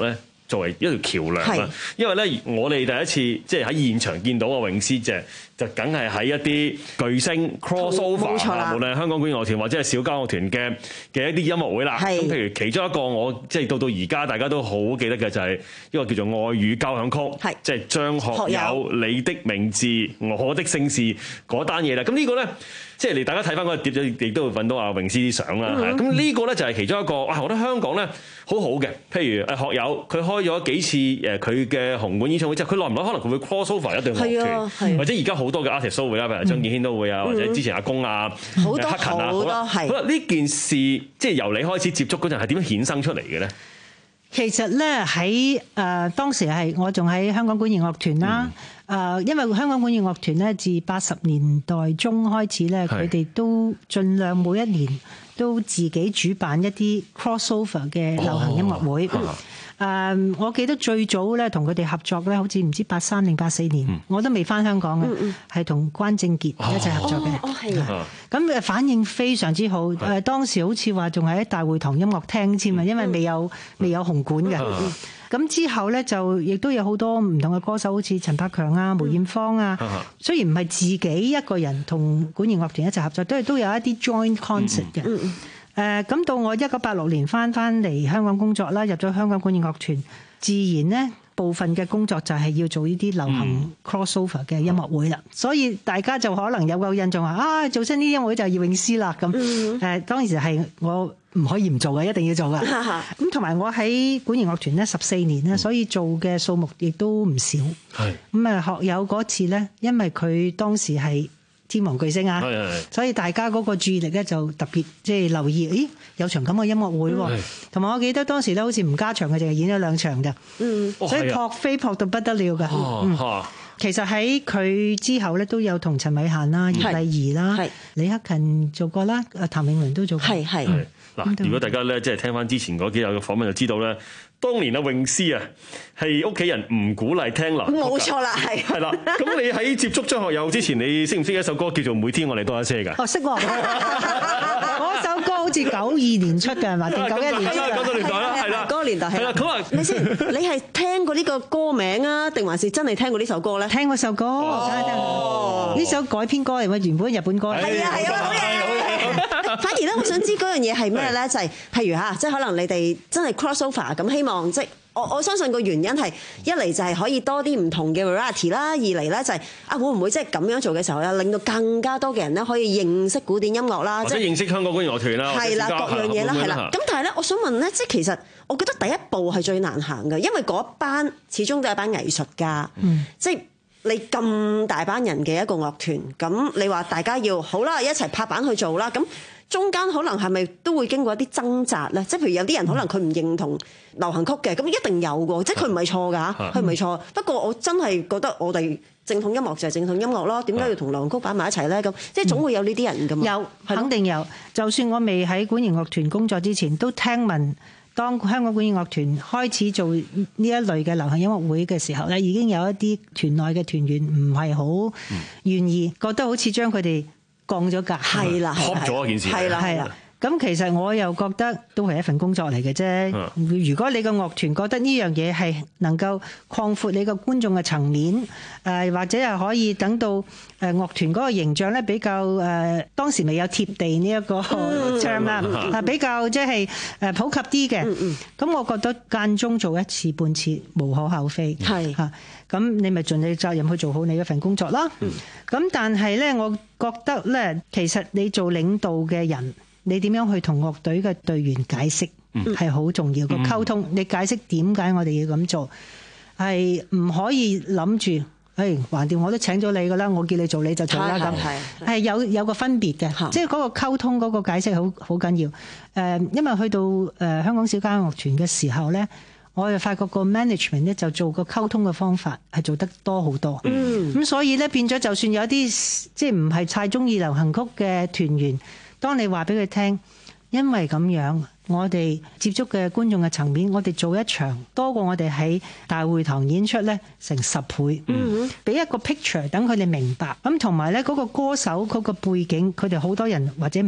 作為一條橋梁啦。因為咧，我哋第一次即係喺現場見到阿詠詩就就梗係喺一啲巨星 crossover 啊，無論係香港管弦樂團或者係小交樂團嘅嘅一啲音樂會啦。咁譬如其中一個我即係到到而家大家都好記得嘅就係一個叫做《愛與交響曲》，即係張學友你的名字我的姓氏嗰單嘢啦。咁呢個咧。即係你大家睇翻嗰個碟，亦都會揾到阿詠詩啲相啦。咁呢、嗯、個咧就係其中一個啊，我覺得香港咧好好嘅。譬如誒學友，佢開咗幾次誒佢嘅紅館演唱會之後，佢耐唔耐可能佢會 cross over 一隊樂團，或者而家好多嘅 artist 都會啦，譬如張敬軒都會啊，嗯、或者之前阿公啊、好多黑勤啊，好多係。好啦，呢件事即係由你開始接觸嗰陣係點樣衍生出嚟嘅咧？
其實咧喺誒當時係我仲喺香港管弦樂團啦。誒、嗯，因為香港管弦樂團咧，自八十年代中開始咧，佢哋都盡量每一年都自己主辦一啲 crossover 嘅流行音樂會。誒、哦嗯，我記得最早咧同佢哋合作咧，好似唔知八三定八四年，嗯、我都未返香港嘅，係同、嗯、關正傑一齊合作嘅。哦，係啊。咁嘅反應非常之好。誒，當時好似話仲係喺大會堂音樂廳添啊，因為未有未有紅館嘅。嗯咁之後咧，就亦都有好多唔同嘅歌手，好似陳百強啊、梅艷芳啊。嗯、雖然唔係自己一個人同管弦樂團一齊合作，都係都有一啲 joint concert 嘅。誒、嗯，咁、呃、到我一九八六年翻翻嚟香港工作啦，入咗香港管弦樂團，自然呢部分嘅工作就係要做呢啲流行 crossover 嘅音樂會啦。嗯、所以大家就可能有個印象話啊，做親呢啲音樂會就係葉詠詩啦咁。誒、呃，當時係我。唔可以唔做嘅，一定要做㗎。咁同埋我喺管弦樂團咧十四年咧，所以做嘅數目亦都唔少。係咁啊，學友嗰次咧，因為佢當時係天王巨星啊，所以大家嗰個注意力咧就特別即係留意。咦，有場咁嘅音樂會喎。同埋我記得當時咧，好似唔加場嘅，淨係演咗兩場㗎。嗯，所以撲飛撲到不得了㗎。嗯，其實喺佢之後咧，都有同陳慧嫻啦、葉麗儀啦、李克勤做過啦，啊譚詠麟都做過。係係。
嗱，如果大家咧即係聽翻之前嗰幾日嘅訪問，就知道咧，當年阿詠詩啊係屋企人唔鼓勵聽流行曲。
冇錯啦，係。係啦，
咁你喺接觸張學友之前，你識唔識一首歌叫做《每天我哋多一些》㗎？
哦，識喎。嗰首歌好似九二年出嘅係嘛？定九一年出嘅？
嗰個年代啦，係啦，
嗰個年代係啦。咁啊，你先，你係聽過呢個歌名啊，定還是真係聽過呢首歌咧？
聽過首歌，真係聽過。呢首改編歌嚟嘅，原本日本歌嚟。
係啊係啊，好嘢！反而咧，我想知嗰樣嘢係咩咧？就係譬如嚇，即係可能你哋真係 crossover 咁，希望即係我我相信個原因係一嚟就係可以多啲唔同嘅 variety 啦，二嚟咧就係啊會唔會即係咁樣做嘅時候咧，令到更加多嘅人咧可以認識古典音樂啦，
或者認識香港管弦樂團啦，
係啦，各樣嘢啦，係啦。咁但係咧，我想問咧，即係其實我覺得第一步係最難行嘅，因為嗰班始終都係一班藝術家，嗯、即係。你咁大班人嘅一個樂團，咁你話大家要好啦，一齊拍板去做啦，咁中間可能係咪都會經過一啲掙扎咧？即係譬如有啲人可能佢唔認同流行曲嘅，咁一定有嘅，即係佢唔係錯㗎，佢唔係錯。不過我真係覺得我哋正統音樂就係正統音樂咯，點解要同流行曲擺埋一齊咧？咁即係總會有呢啲人㗎嘛。
有，肯定有。就算我未喺管弦樂團工作之前，都聽聞。當香港管弦樂團開始做呢一類嘅流行音樂會嘅時候咧，已經有一啲團內嘅團員唔係好願意，覺得好似將佢哋降咗格，
係啦，
學咗件事，
係啦，係啦。咁其實我又覺得都係一份工作嚟嘅啫。如果你個樂團覺得呢樣嘢係能夠擴闊你個觀眾嘅層面，誒或者係可以等到誒樂團嗰個形象咧比較誒當時未有貼地呢一個 term 啦，啊比較即係誒普及啲嘅。咁我覺得間中做一次半次無可厚非。係嚇，咁你咪盡你責任去做好你嗰份工作啦。咁但係咧，我覺得咧，其實你做領導嘅人。你點樣去同樂隊嘅隊員解釋係好重要，個溝通。你解釋點解我哋要咁做，係唔可以諗住，誒橫掂我都請咗你㗎啦，我叫你做你就做啦咁。係有有個分別嘅，即係嗰個溝通嗰個解釋好好緊要。誒，因為去到誒香港小交響樂團嘅時候咧，我就發覺個 management 咧就做個溝通嘅方法係做得多好多。嗯，咁所以咧變咗，就算有啲即係唔係太中意流行曲嘅團員。當你話俾佢聽，因為咁樣，我哋接觸嘅觀眾嘅層面，我哋做一場多過我哋喺大會堂演出咧，成十倍。嗯，俾一個 picture 等佢哋明白。咁同埋咧，嗰個歌手嗰個背景，佢哋好多人或者唔唔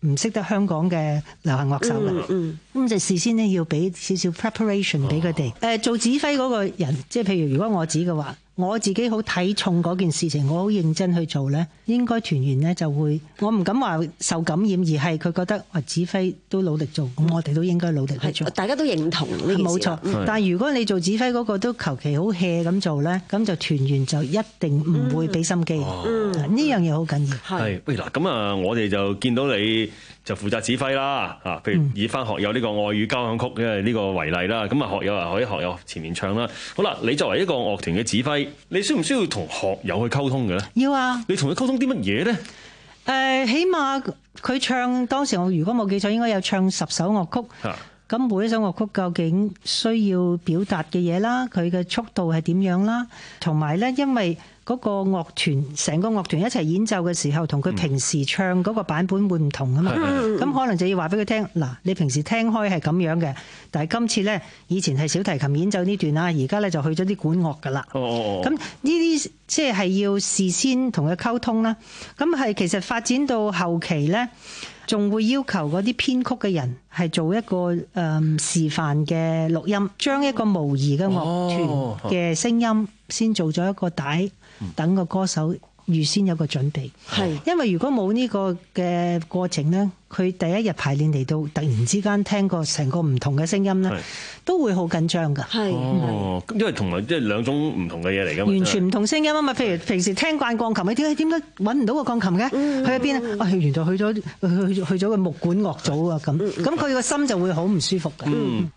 唔識得香港嘅流行樂手嘅，咁、嗯嗯、就事先咧要俾少少 preparation 俾佢哋。誒、哦、做指揮嗰個人，即係譬如如果我指嘅話，我自己好睇重嗰件事情，我好認真去做咧，應該團員咧就會，我唔敢話受感染，而係佢覺得話指揮都努力做，咁我哋都應該努力去做。大家都認同呢件事。冇錯，但係如果你做指揮嗰個都求其好 hea 咁做咧，咁就團員就一定唔會俾心機。嗯，呢樣嘢好緊要。
係，喂嗱，咁啊，我哋就見到你就負責指揮啦，啊，譬如以翻學友呢個愛與交響曲嘅呢個為例啦，咁啊學友啊可以學友前面唱啦。好啦，你作為一個樂團嘅指揮，你需唔需要同學友去溝通嘅咧？
要啊！
你同佢溝通啲乜嘢咧？誒、
呃，起碼佢唱當時我如果冇記錯，應該有唱十首樂曲。咁、啊、每一首樂曲究竟需要表達嘅嘢啦，佢嘅速度係點樣啦，同埋咧，因為嗰個樂團成個樂團一齊演奏嘅時候，同佢平時唱嗰個版本會唔同啊嘛。咁、嗯、可能就要話俾佢聽，嗱，你平時聽開係咁樣嘅，但係今次咧，以前係小提琴演奏呢段啦，而家咧就去咗啲管樂噶啦。哦，咁呢啲即係要事先同佢溝通啦。咁係其實發展到後期咧，仲會要求嗰啲編曲嘅人係做一個誒、嗯、示範嘅錄音，將一個模擬嘅樂團嘅聲音先做咗一個帶。等個歌手預先有個準備，係因為如果冇呢個嘅過程咧，佢第一日排練嚟到，突然之間聽過成個唔同嘅聲音咧，都會好緊張㗎。係
哦，因為同埋即係兩種唔同嘅嘢嚟㗎嘛，
完全唔同聲音啊嘛。譬如平時聽慣鋼琴，你點解點解揾唔到個鋼琴嘅？去咗邊啊？啊，原來去咗去去咗個木管樂組啊！咁咁佢個心就會好唔舒服㗎。嗯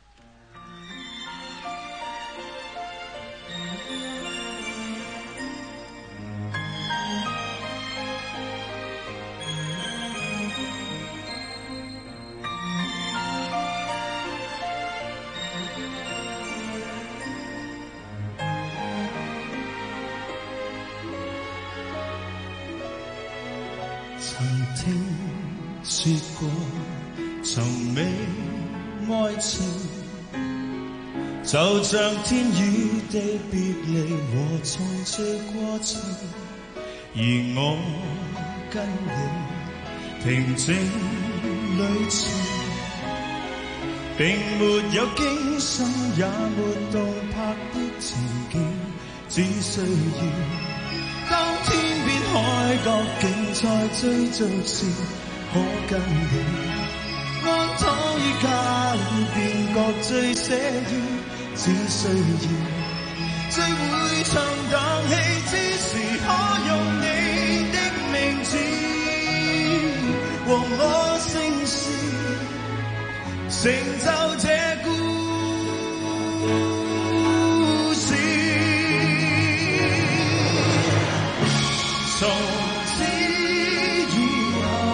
曾聽說過，從未愛情，就像天與地別離和重聚過程，而我跟你平靜旅程，並沒有驚心也沒動魄的情景，只需要當天邊海角竟在追逐時，可跟你安躺於家裏便覺最寫意，只需要聚會唱檔戲之時，可用你的名字和我姓氏，成就這故從此以後，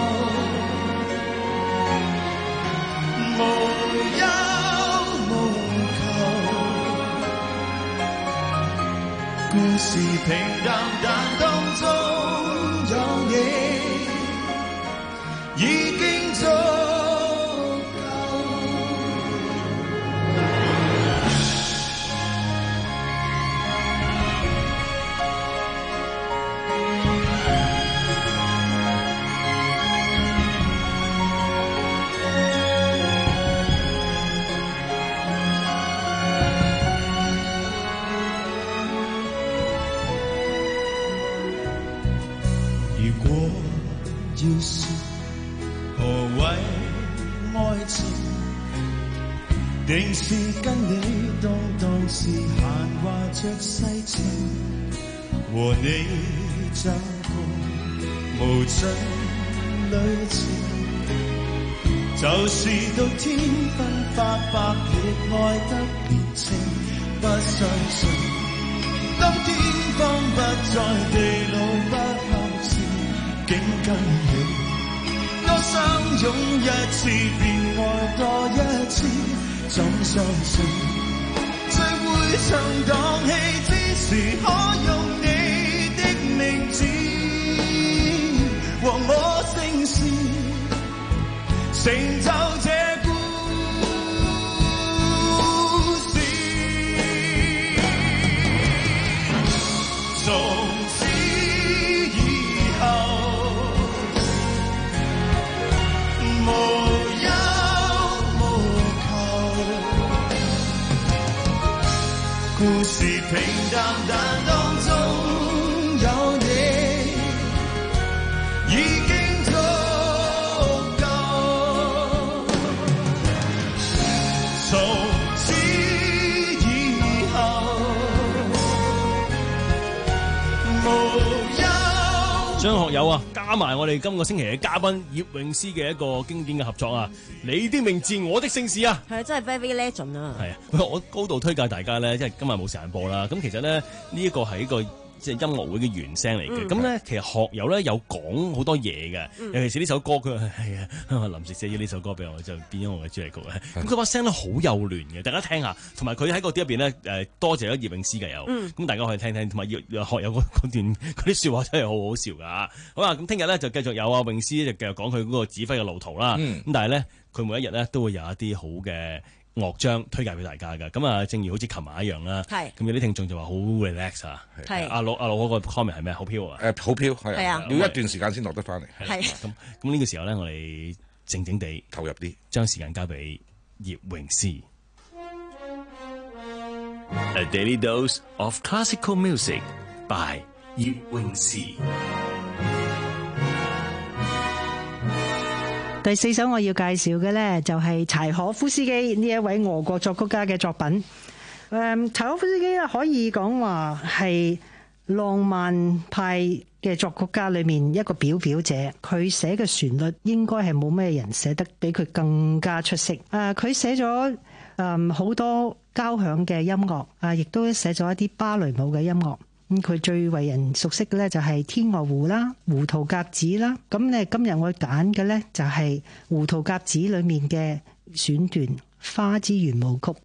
無憂無求，故事平淡但當中有你，已經足要說何謂愛情，定是跟你動盪時閒話着世情，和你走過無盡旅程，就是到天昏發白亦愛得年青，不相信當天荒不再地老不後時，竟跟你多相擁一次便愛多一次，總相信聚會唱檔戲之時，可用你的名字和我姓氏，成就這故事。從此以後， 故事平淡，但當中有你，已經足夠。從此以後，無憂。
張學友啊，加埋我哋今個星期嘅嘉賓葉詠詩嘅一個經典嘅合作啊！你的名字，我的姓氏啊，
係真係 very legend 啊！
係啊，我高度推介大家咧，即係今日冇時間播啦。咁其實咧，呢一個係一個即係音樂會嘅原聲嚟嘅。咁咧、嗯，其實學友咧有講好多嘢嘅，嗯、尤其是呢首歌，佢係啊，臨時寫咗呢首歌俾我，就變咗我嘅主題曲咧。咁佢把聲咧好幼嫩嘅，大家聽下。同埋佢喺個碟入邊咧，誒多謝咗葉詠詩嘅有。咁、嗯、大家可以聽聽，同埋葉學友嗰段嗰啲説話真係好好笑噶。好啦，咁聽日咧就繼續有啊詠詩就繼續講佢嗰個指揮嘅路途啦。咁、嗯、但係咧。佢每一日咧都會有一啲好嘅樂章推介俾大家㗎，咁啊，正如好似琴晚一樣啦。係。咁有啲聽眾就話好 relax 啊。係。阿老阿老嗰個 comment 係咩？好飄啊！
誒，好飄係。係啊。要一段時間先落得翻嚟。
係。咁咁呢個時候咧，我哋靜靜地
投入啲，
將時間交俾葉詠詩。
A daily dose of classical music by 葉詠詩。
第四首我要介紹嘅呢，就係柴可夫斯基呢一位俄國作曲家嘅作品。誒，柴可夫斯基咧可以講話係浪漫派嘅作曲家裏面一個表表者，佢寫嘅旋律應該係冇咩人寫得比佢更加出色。誒，佢寫咗誒好多交響嘅音樂，啊，亦都寫咗一啲芭蕾舞嘅音樂。咁佢最為人熟悉嘅咧就係《天鵝湖》啦，《胡桃夾子》啦。咁咧今日我揀嘅咧就係《胡桃夾子》裏面嘅選段《花之圓舞曲》。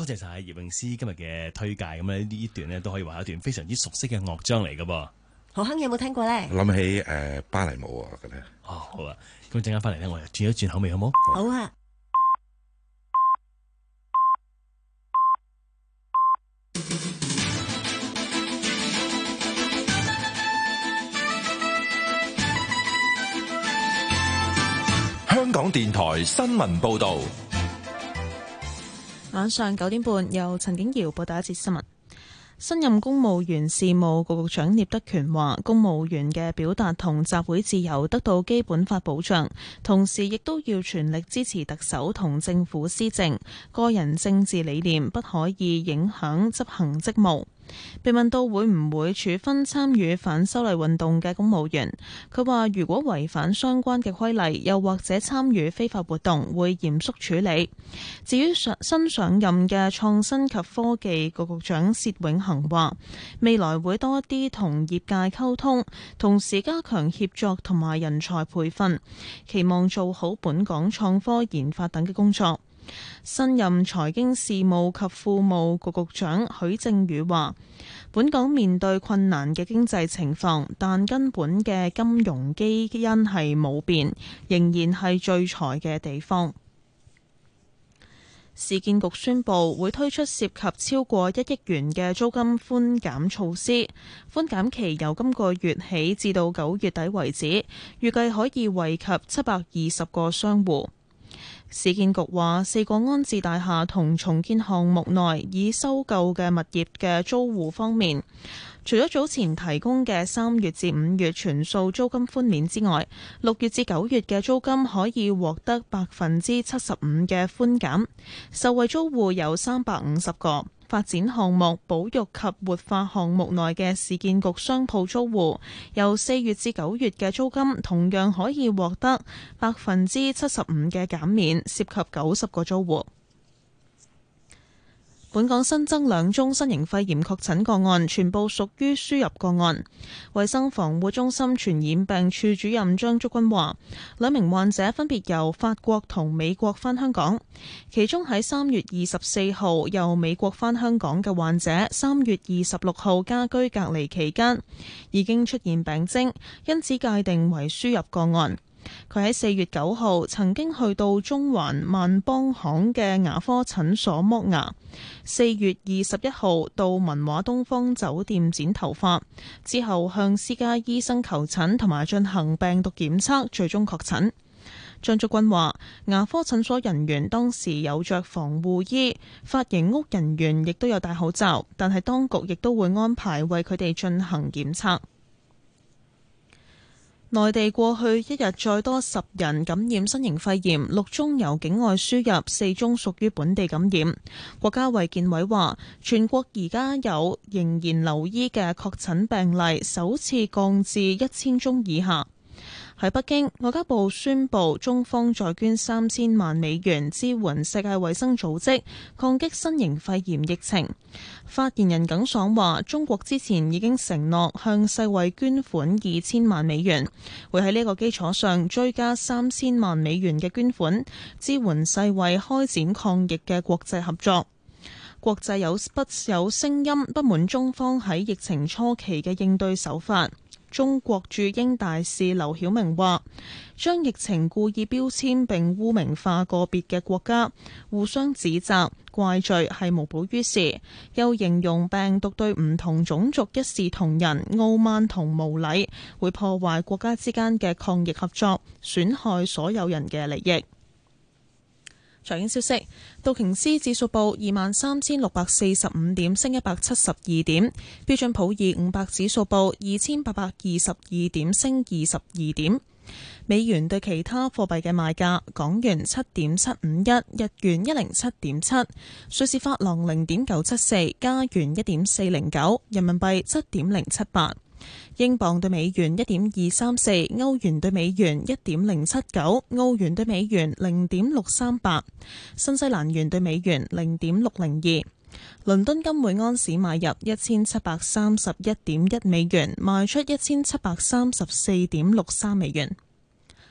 謝晒葉詠詩今日嘅推介，咁咧呢一段呢都可以話係一段非常之熟悉嘅樂章嚟㗎噃。
何亨有冇聽過咧？
諗起誒、呃、芭蕾舞啊，覺得
哦好啊，咁陣間翻嚟咧，我哋轉一轉口味好冇？
好啊。
香港電台新聞報導。
晚上九點半，由陳景瑤報道一節新聞。新任公務員事務局局長聶德權話，公務員嘅表達同集會自由得到基本法保障，同時亦都要全力支持特首同政府施政，個人政治理念不可以影響執行職務。被問到會唔會處分參與反修例運動嘅公務員，佢話如果違反相關嘅規例，又或者參與非法活動，會嚴肅處理。至於上新上任嘅創新及科技局局長薛永恒話，未來會多啲同業界溝通，同時加強協作同埋人才培訓，期望做好本港創科研發等嘅工作。新任財經事務及庫務局局長許正宇話，本港面對困難嘅經濟情況，但根本嘅金融基因係冇變，仍然係最財嘅地方。市建局宣布會推出涉及超過一億元嘅租金寬減措施，寬減期由今個月起至到九月底為止，預計可以惠及七百二十個商戶。市建局話，四個安置大廈同重建項目內已收購嘅物業嘅租戶方面，除咗早前提供嘅三月至五月全數租金寬免之外，六月至九月嘅租金可以獲得百分之七十五嘅寬減。受惠租戶有三百五十個。發展項目、保育及活化項目內嘅市建局商鋪租戶，由四月至九月嘅租金同樣可以獲得百分之七十五嘅減免，涉及九十個租戶。本港新增兩宗新型肺炎確診個案，全部屬於輸入個案。衛生防護中心傳染病處主任張竹君話，兩名患者分別由法國同美國返香港，其中喺三月二十四號由美國返香港嘅患者，三月二十六號家居隔離期間已經出現病徵，因此界定為輸入個案。佢喺四月九號曾經去到中環萬邦行嘅牙科診所剝牙，四月二十一號到文華東方酒店剪頭髮，之後向私家醫生求診同埋進行病毒檢測，最終確診。張竹君話，牙科診所人員當時有着防護衣，髮型屋人員亦都有戴口罩，但係當局亦都會安排為佢哋進行檢測。內地過去一日再多十人感染新型肺炎，六宗由境外輸入，四宗屬於本地感染。國家衛健委話，全國而家有仍然留醫嘅確診病例首次降至一千宗以下。喺北京，外交部宣布中方再捐三千萬美元支援世界衛生組織抗擊新型肺炎疫情。發言人耿爽話，中國之前已經承諾向世衛捐款二千萬美元，會喺呢個基礎上追加三千萬美元嘅捐款，支援世衛開展抗疫嘅國際合作。國際有不有聲音不滿中方喺疫情初期嘅應對手法。中國駐英大使劉曉明話，將疫情故意標籤並污名化個別嘅國家，互相指責怪罪係無補於事，又形容病毒對唔同種族一視同仁、傲慢同無禮，會破壞國家之間嘅抗疫合作，損害所有人嘅利益。財經消息，道瓊斯指數報二萬三千六百四十五點，升一百七十二點；標準普爾五百指數報二千八百二十二點，升二十二點。美元對其他貨幣嘅賣價：港元七點七五一，日元一零七點七，瑞士法郎零點九七四，加元一點四零九，人民幣七點零七八。英鎊對美元一點二三四，歐元對美元一點零七九，澳元對美元零點六三八，新西蘭元對美元零點六零二。倫敦金每盎司買入一千七百三十一點一美元，賣出一千七百三十四點六三美元。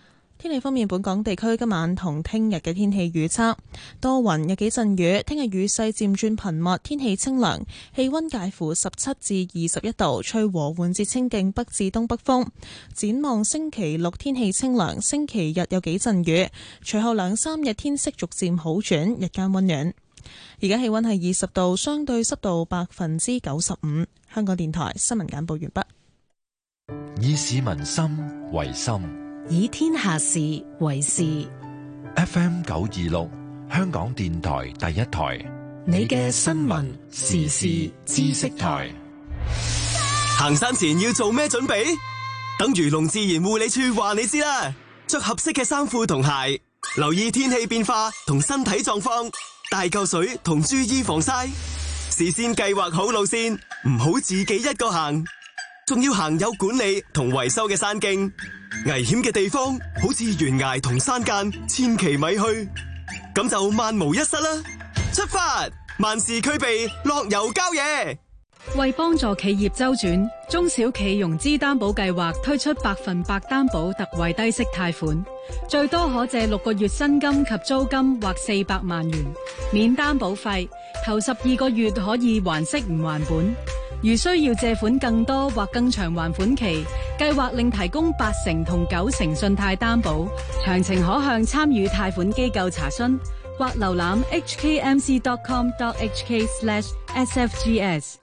天氣方面，本港地區今晚同聽日嘅天氣預測多雲，有幾陣雨。聽日雨勢漸轉頻密，天氣清涼，氣溫介乎十七至二十一度，吹和緩至清勁北至東北風。展望星期六天氣清涼，星期日有幾陣雨，隨後兩三日天色逐漸好轉，日間溫暖。而家氣溫係二十度，相對濕度百分之九十五。香港電台新聞簡報完畢。
以市民心為心，
以天下事為事。
F M 九二六，香港電台第一台，
你嘅新聞時事知識台。
行山前要做咩準備？等漁農自然護理處話你知啦。着合適嘅衫褲同鞋，留意天氣變化同身體狀況，帶夠水同注意防曬。事先計劃好路線，唔好自己一個行。仲要行有管理同維修嘅山徑，危險嘅地方好似懸崖同山澗，千祈咪去。咁就萬無一失啦！出發，萬事俱備，樂遊郊野。
為幫助企業周轉，中小企融資擔保計劃推出百分百擔保特惠低息貸款，最多可借六個月薪金及租金或四百萬元，免擔保費，頭十二個月可以還息唔還本。如需要借款更多或更長還款期，計劃另提供八成同九成信貸擔保。詳情可向參與貸款機構查詢，或瀏覽 h k m c dot com dot h k slash s f g s。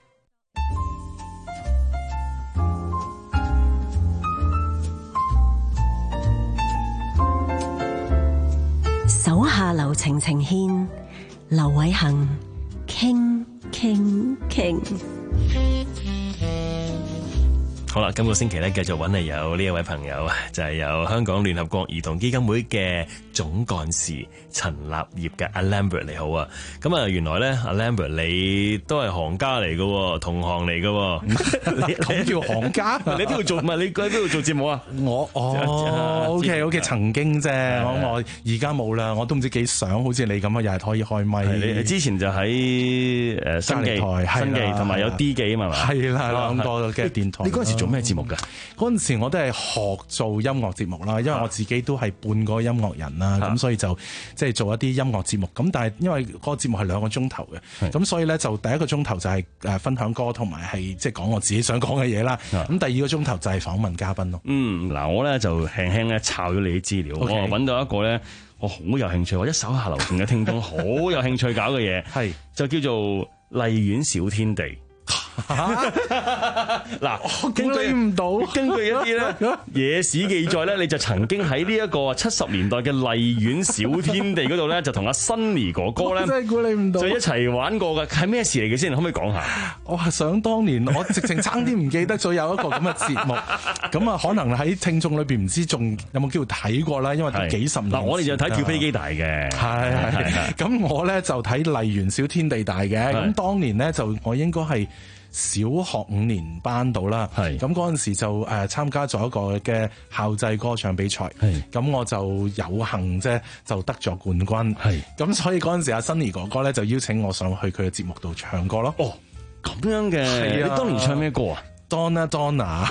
手下留情情牽，劉偉恒傾傾傾。
好啦，今個星期咧繼續揾嚟有呢一位朋友啊，就係、是、有香港聯合國兒童基金會嘅總幹事陳立業嘅阿 Lambert， 你好啊！咁啊，原來咧阿 Lambert 你都係行家嚟嘅，同行嚟嘅，
咁叫行家？
你邊度做？唔係你喺邊度做節目啊？
我哦，OK OK， 曾經啫，我我而家冇啦，我都唔知幾想好似你咁啊，又係可以開咪。
你之前就喺誒新記台、新記同埋有 D 記啊嘛，
係啦，兩個嘅電台。
你嗰陣時做咩節目㗎？
嗰陣時我都係學做音樂節目啦，因為我自己都係半個音樂人啦，咁所以就即係做一啲音樂節目。咁但係因為嗰個節目係兩個鐘頭嘅，咁所以咧就第一個鐘頭就係誒分享歌同埋係即係講我自己想講嘅嘢啦。咁第二個鐘頭就係訪問嘉賓咯。
嗯，嗱我咧就輕輕咧抄咗你啲資料， okay. 我揾到一個咧我好有興趣，或者手下留情嘅聽眾好有興趣搞嘅嘢，係就叫做荔園小天地。嗱，根據唔到，根據一啲咧野史記載咧，你就曾經喺呢一個七十年代嘅荔園小天地嗰度咧，就同阿 Sunny 哥哥咧，
真係估你唔到，
就一齊玩過嘅，係咩事嚟嘅先？可唔可以講下？
我係想當年，我直情差啲唔記得咗有一個咁嘅節目，咁啊，可能喺聽眾裏邊唔知仲有冇機會睇過啦，因為都幾十年。嗱，
我哋就睇跳飛機大嘅，
係係。咁我咧就睇荔園小天地大嘅，咁當年咧就我應該係小學五年班到啦，咁嗰陣時就誒參加咗一個嘅校際歌唱比賽，咁我就有幸啫就得咗冠軍，咁所以嗰陣時阿 Sunny 哥哥咧就邀請我上去佢嘅節目度唱歌咯。
哦，咁樣嘅，係啊，你當年唱咩歌啊
？Donna Donna。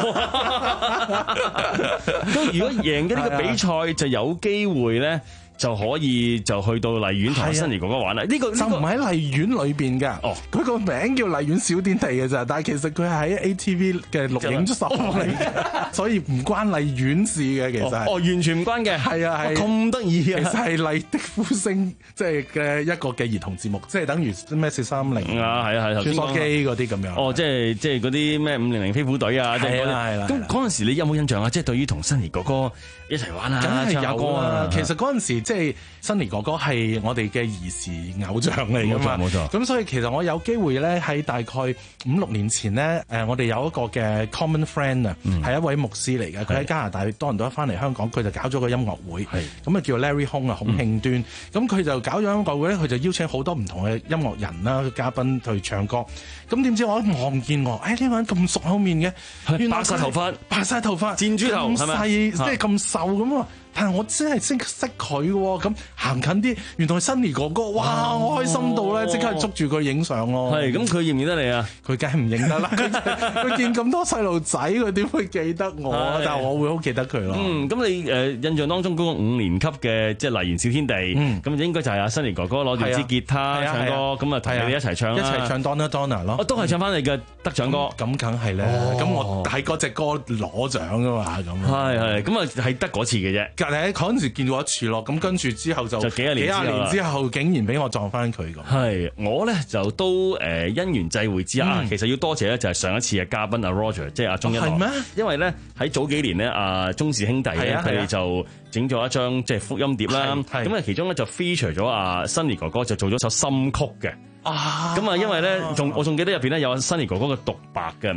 咁如果贏嘅呢個比賽就有機會咧，就可以就去到荔園同 Sunny 哥哥玩啦。呢、這個、這個、就唔喺荔園裏邊㗎。哦，佢個名叫荔園小天地嘅咋，但係其實佢係喺 A T V 嘅錄影室嚟嘅，所以唔關荔園事嘅。其實哦，哦，完全唔關嘅。係啊係。咁得意啊！
其實係麗的呼聲，即係嘅一個嘅兒童節目，即係等於咩四三零
啊，係啊係。
穿梭機嗰啲咁樣。
哦，即係即係嗰啲咩五零零飛虎隊啊，係啦係啦。咁嗰陣時你有冇印象啊？即係對於同 Sunny 哥哥一齊玩啊，
梗係有
歌
啊。其實嗰陣時即係 Sunny 哥哥係我哋嘅兒時偶像嚟㗎嘛，冇錯。咁所以其實我有機會咧喺大概五六年前咧，誒我哋有一個嘅 common friend 啊，係一位牧師嚟嘅，佢喺加拿大多倫多翻嚟香港，佢就搞咗個音樂會，咁啊叫 Larry Hong 啊，孔慶端，咁佢就搞咗音樂會咧，佢就邀請好多唔同嘅音樂人啦、嘉賓去唱歌。咁點知我一望見我，誒呢個人咁熟口面嘅，
白曬頭髮，
白曬頭髮，
箭豬頭，
咁細即係咁瘦咁啊！ 但係我真係識識佢喎，咁行近啲，原來係 Sunny 哥哥，哇！我開心到咧，即刻捉住佢影相咯。
係，咁佢認唔認得你啊？
佢梗係唔認得啦，佢見咁多細路仔，佢點會記得我啊？但係我會好記得佢咯。
嗯，咁你誒印象當中嗰個五年級嘅即係麗園小天地，咁應該就係阿 Sunny 哥哥攞住支吉他唱歌，咁啊同你哋一齊唱，
一齊唱 Donna Donna 咯。
我都係唱翻你嘅得獎歌，
咁梗係咧。咁我喺嗰隻歌攞獎噶嘛，咁
係係，咁啊係得嗰次嘅啫。
隔離嗰陣時見過一次咯，咁跟住之後就
就幾廿年
年之後，竟然俾我撞翻佢咁。
係我咧就都誒因緣際會之下，其實要多謝咧就係上一次嘅嘉賓阿 Roger， 即係阿鐘一樂。係咩？因為咧喺早幾年咧，阿鍾氏兄弟咧佢哋就整咗一張即係福音碟啦。咁啊其中咧就 feature 咗阿 Sunny 哥哥就做咗首心曲嘅。啊！咁啊因為咧仲我仲記得入邊咧有阿 Sunny 哥哥嘅獨白嘅。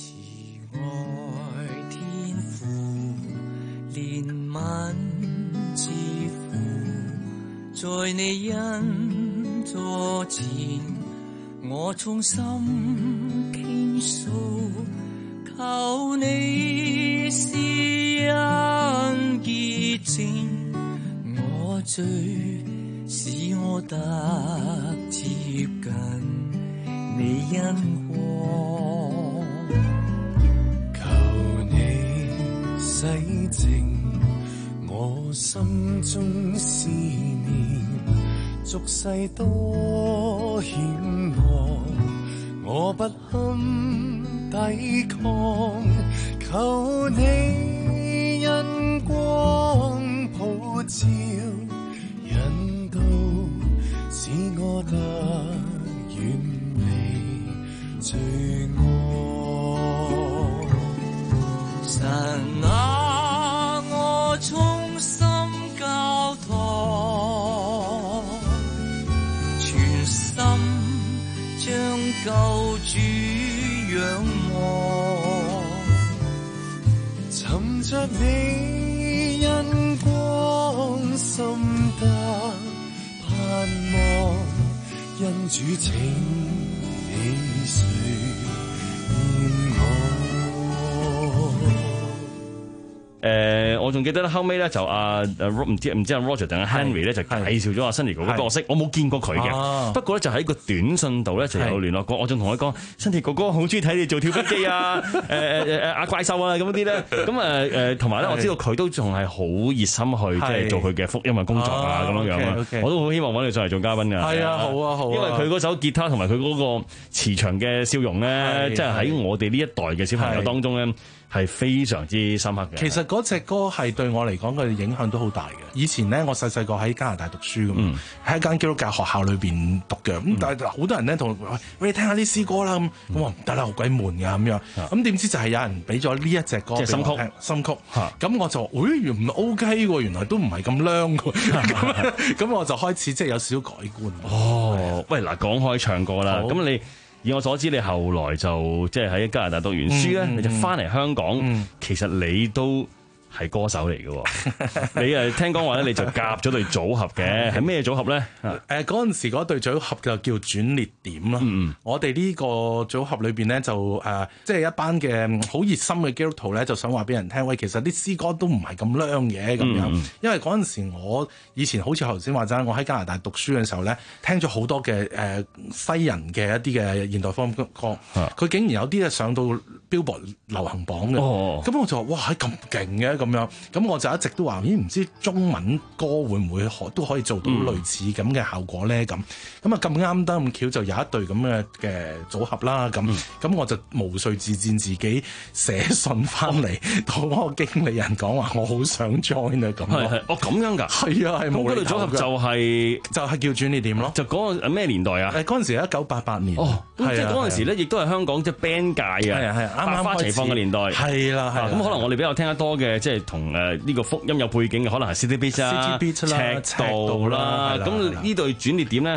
自負在你恩座前，我衷心傾訴，求你施恩潔淨我罪，使我得接近你恩光，求你洗淨我心中思念，俗世多險惡，我不堪抵抗，求你恩光普照，引導使我得遠離罪惡。神啊，我衷心交託，全心將救主仰望，尋着你恩光心得盼望，因主情你垂念我。
誒、呃，我仲記得咧，後尾咧就阿誒唔知唔知阿 Roger 定阿 Henry 咧就介紹咗阿 Sunny 哥哥嘅角色，我冇見過佢嘅，啊、不過咧就喺個短信度咧就有聯絡過，我仲同佢講 Sunny 哥哥好中意睇你做跳飛機啊，誒誒誒阿怪獸啊咁啲咧，咁誒誒同埋咧我知道佢都仲係好熱心去即係做佢嘅福音嘅工作啊咁樣樣啊， okay, okay. 我都好希望揾你上嚟做嘉賓㗎。係啊，好啊，好啊，因為佢嗰首吉他同埋佢嗰個慈祥嘅笑容咧，即係喺我哋呢一代嘅小朋友當中咧。係非常之深刻嘅。其實
嗰隻歌係對我嚟講嘅影響都好大嘅。以前咧，我細細個喺加拿大讀書咁，喺、嗯、一間基督教學校裏邊讀嘅。咁、嗯、但係好多人咧同我話：喂，你聽下啲詩歌啦。咁咁話唔得啦，好鬼悶㗎咁樣。咁點知就係有人俾咗呢一隻歌，即係心曲，心曲。咁我就話：誒，原來 OK 喎，原來都唔係咁靚㗎。咁咁我就開始即係有少少改觀。
哦，喂，嗱，講開唱歌啦，咁你。以我所知，你後來就即係喺加拿大讀完書咧，嗯、你就翻嚟香港。嗯、其實你都係歌手嚟嘅，你誒聽講話咧，你就夾咗隊組合嘅，係咩組合咧？
誒嗰陣時嗰隊組合就叫轉捩點啦。嗯、我哋呢個組合裏邊咧就誒，即、呃、係、就是、一班嘅好熱心嘅基督徒咧，就想話俾人聽，喂，其實啲詩歌都唔係咁靚嘅咁樣。嗯、因為嗰陣時我以前好似頭先話齋，我喺加拿大讀書嘅時候咧，聽咗好多嘅誒、呃、西人嘅一啲嘅現代風歌，佢、啊、竟然有啲係上到 Billboard 流行榜嘅。咁、哦、我就話：哇，咁勁嘅！咁樣，咁我就一直都話：咦，唔知中文歌會唔會可都可以做到類似咁嘅效果咧？咁咁啊，咁啱得咁巧就有一隊咁嘅嘅組合啦。咁咁、嗯、我就毛遂自薦，自己寫信翻嚟同嗰個經理人講話，我好想 join 啊！咁
係係哦，咁樣㗎？係
啊，係
冇。咁嗰隊組合就係、是、
就係叫轉捩點咯。
就嗰個咩年代啊？
誒嗰陣時一九八八年。哦，
咁即係嗰陣時咧，亦都係香港即係 band 界啊，
係啊係啊，啱啱
百花齊放嘅年代。
係啦係。
咁可能我哋比較聽得多嘅，即係同誒呢個福音有背景嘅，可能係 City Beat 啦、赤道啦。咁呢隊轉捩點咧，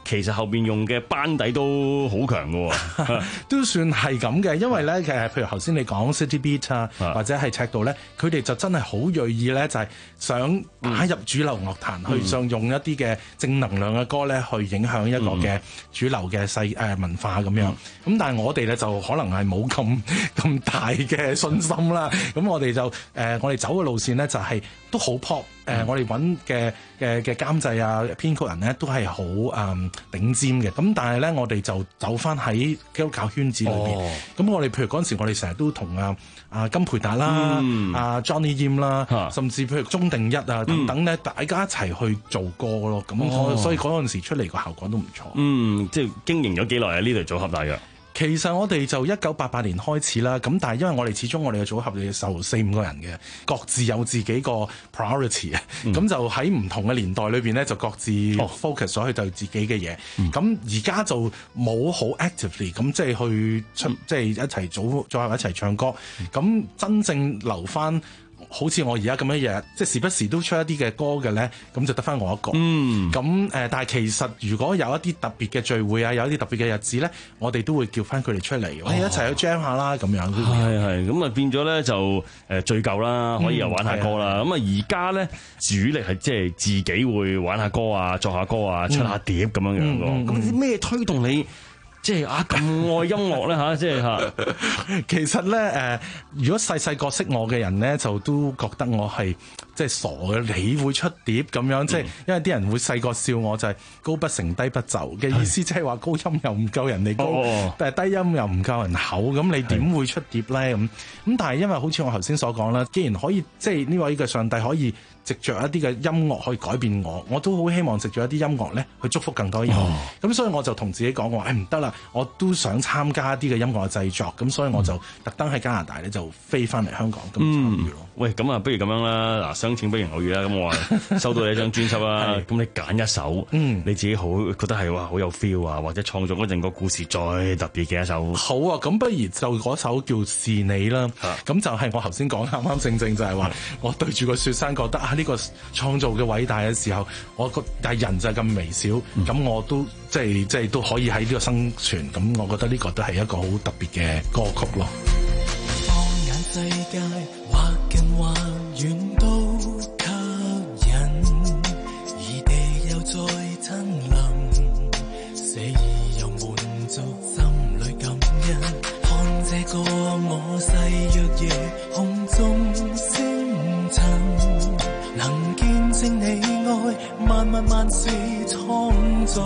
其實後邊用嘅班底都好強㗎喎，
都算係咁嘅。因為咧其實譬如頭先你講 City Beat 啊，或者係赤道咧，佢哋就真係好鋭意咧，就係想打入主流樂壇，嗯、去想用一啲嘅正能量嘅歌咧，去影響一個嘅主流嘅世誒文化咁樣。咁、嗯、但係我哋咧就可能係冇咁咁大嘅信心啦。咁我哋就誒、呃、我哋走嘅路線咧就係都好 pop。誒、呃，我哋揾嘅嘅嘅監製啊、編曲人咧，都係好誒頂尖嘅。咁但係咧，我哋就走翻喺基督教圈子裏邊。咁、哦、我哋譬如嗰陣時，我哋成日都同啊啊金培達啦、啊、嗯、Johnny Yim 啦，啊、甚至譬如鐘定一啊等等咧，嗯、大家一齊去做歌咯。咁、哦、所以嗰陣時出嚟個效果都唔錯。
嗯，即係經營咗幾耐啊？呢隊組合大約？
其實我哋就一九八八年開始啦，咁但係因為我哋始終我哋嘅組合嘅受四五個人嘅，各自有自己個 priority 啊、嗯，咁就喺唔同嘅年代裏邊咧，就各自 focus 咗去對自己嘅嘢。咁而家就冇好 actively 咁即係去出，即係、嗯、一齊組組合一齊唱歌。咁、嗯、真正留翻。好似我而家咁樣日，即係時不時都出一啲嘅歌嘅咧，咁就得翻我一個。嗯，咁誒、呃，但係其實如果有一啲特別嘅聚會啊，有一啲特別嘅日子咧，我哋都會叫翻佢哋出嚟，我、哦、哋一齊去 jam 下啦，咁樣。
係係，咁啊變咗咧就誒聚舊啦，可以又玩下歌啦。咁啊而家咧主力係即係自己會玩下歌啊，作下歌啊，出下碟咁樣樣咯。咁啲咩推動你？即係啊咁愛音樂咧嚇，即係嚇。
其實咧誒、呃，如果細細個識我嘅人咧，就都覺得我係即係傻嘅，你會出碟咁樣，即係、嗯、因為啲人會細個笑我就係高不成低不就嘅意思，即係話高音又唔夠人哋高，哦、但係低音又唔夠人厚，咁你點會出碟咧？咁咁但係因為好似我頭先所講啦，既然可以即係呢位嘅上帝可以藉着一啲嘅音樂可以改變我，我都好希望藉着一啲音樂咧去祝福更多人。咁、哦、所以我就同自己講我話誒唔得啦，我都想參加一啲嘅音樂嘅製作，咁所以我就特登喺加拿大咧就飛翻嚟香港咁參與咯。
喂，咁啊不如咁樣啦，嗱相請不如偶遇啦，咁我話收到你一張專輯啦，咁你揀一首，嗯，你自己好覺得係哇好有 feel 啊，或者創作嗰陣個故事最特別嘅一首。
好啊，咁不如就嗰首叫是你啦，咁就係我頭先講啱啱正正就係話，我對住個雪山覺得啊呢個創造嘅偉大嘅時候，我覺但係人就係咁微小，咁、嗯、我都即係即係都可以喺呢個生存，咁我覺得呢個都係一個好特別嘅歌曲咯。
放眼世界，或近或遠都吸引，異地又再親臨，死而又滿足，心裏感恩。看這個我細若夜空中星塵，能見證你愛萬萬萬事創造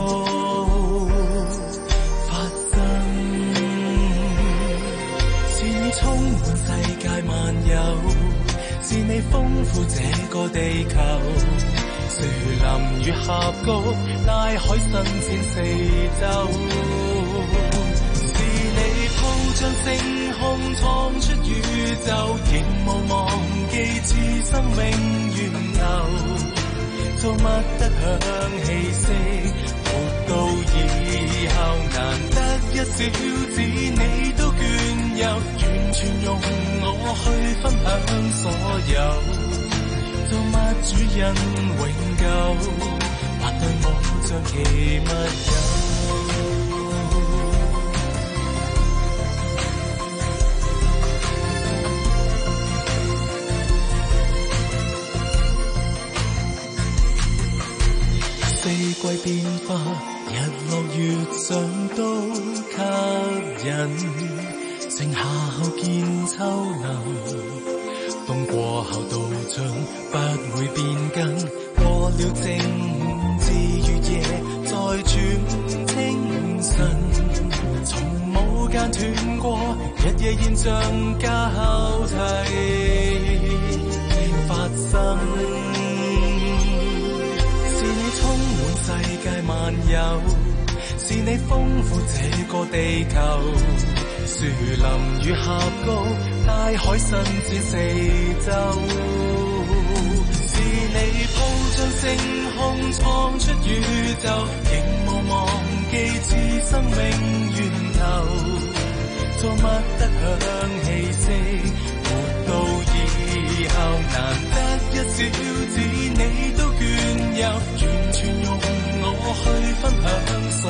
發生，是你充滿世界萬有，是你豐富這個地球，樹林與峽谷，大海深淺四周，是你鋪張星空創出宇宙，仍無忘記此生命源頭，造物得享氣息，活到以後難得一小子你都倦遊，完全用我去分享所有，造物主人永久，或對我像奇密友。四季變化，日落月上都吸引，盛夏後見秋林，風過後道盡不會變更，過了正午至月夜再轉清晨，從無間斷過，日夜現象交替發生，世界萬有，是你豐富這個地球，樹林與峽谷，大海深淺四周，是你鋪張星空創出宇宙，仍無忘記此生命源頭，造物得享氣息，活到以後難得一小子你都倦遊，完全用我去分享。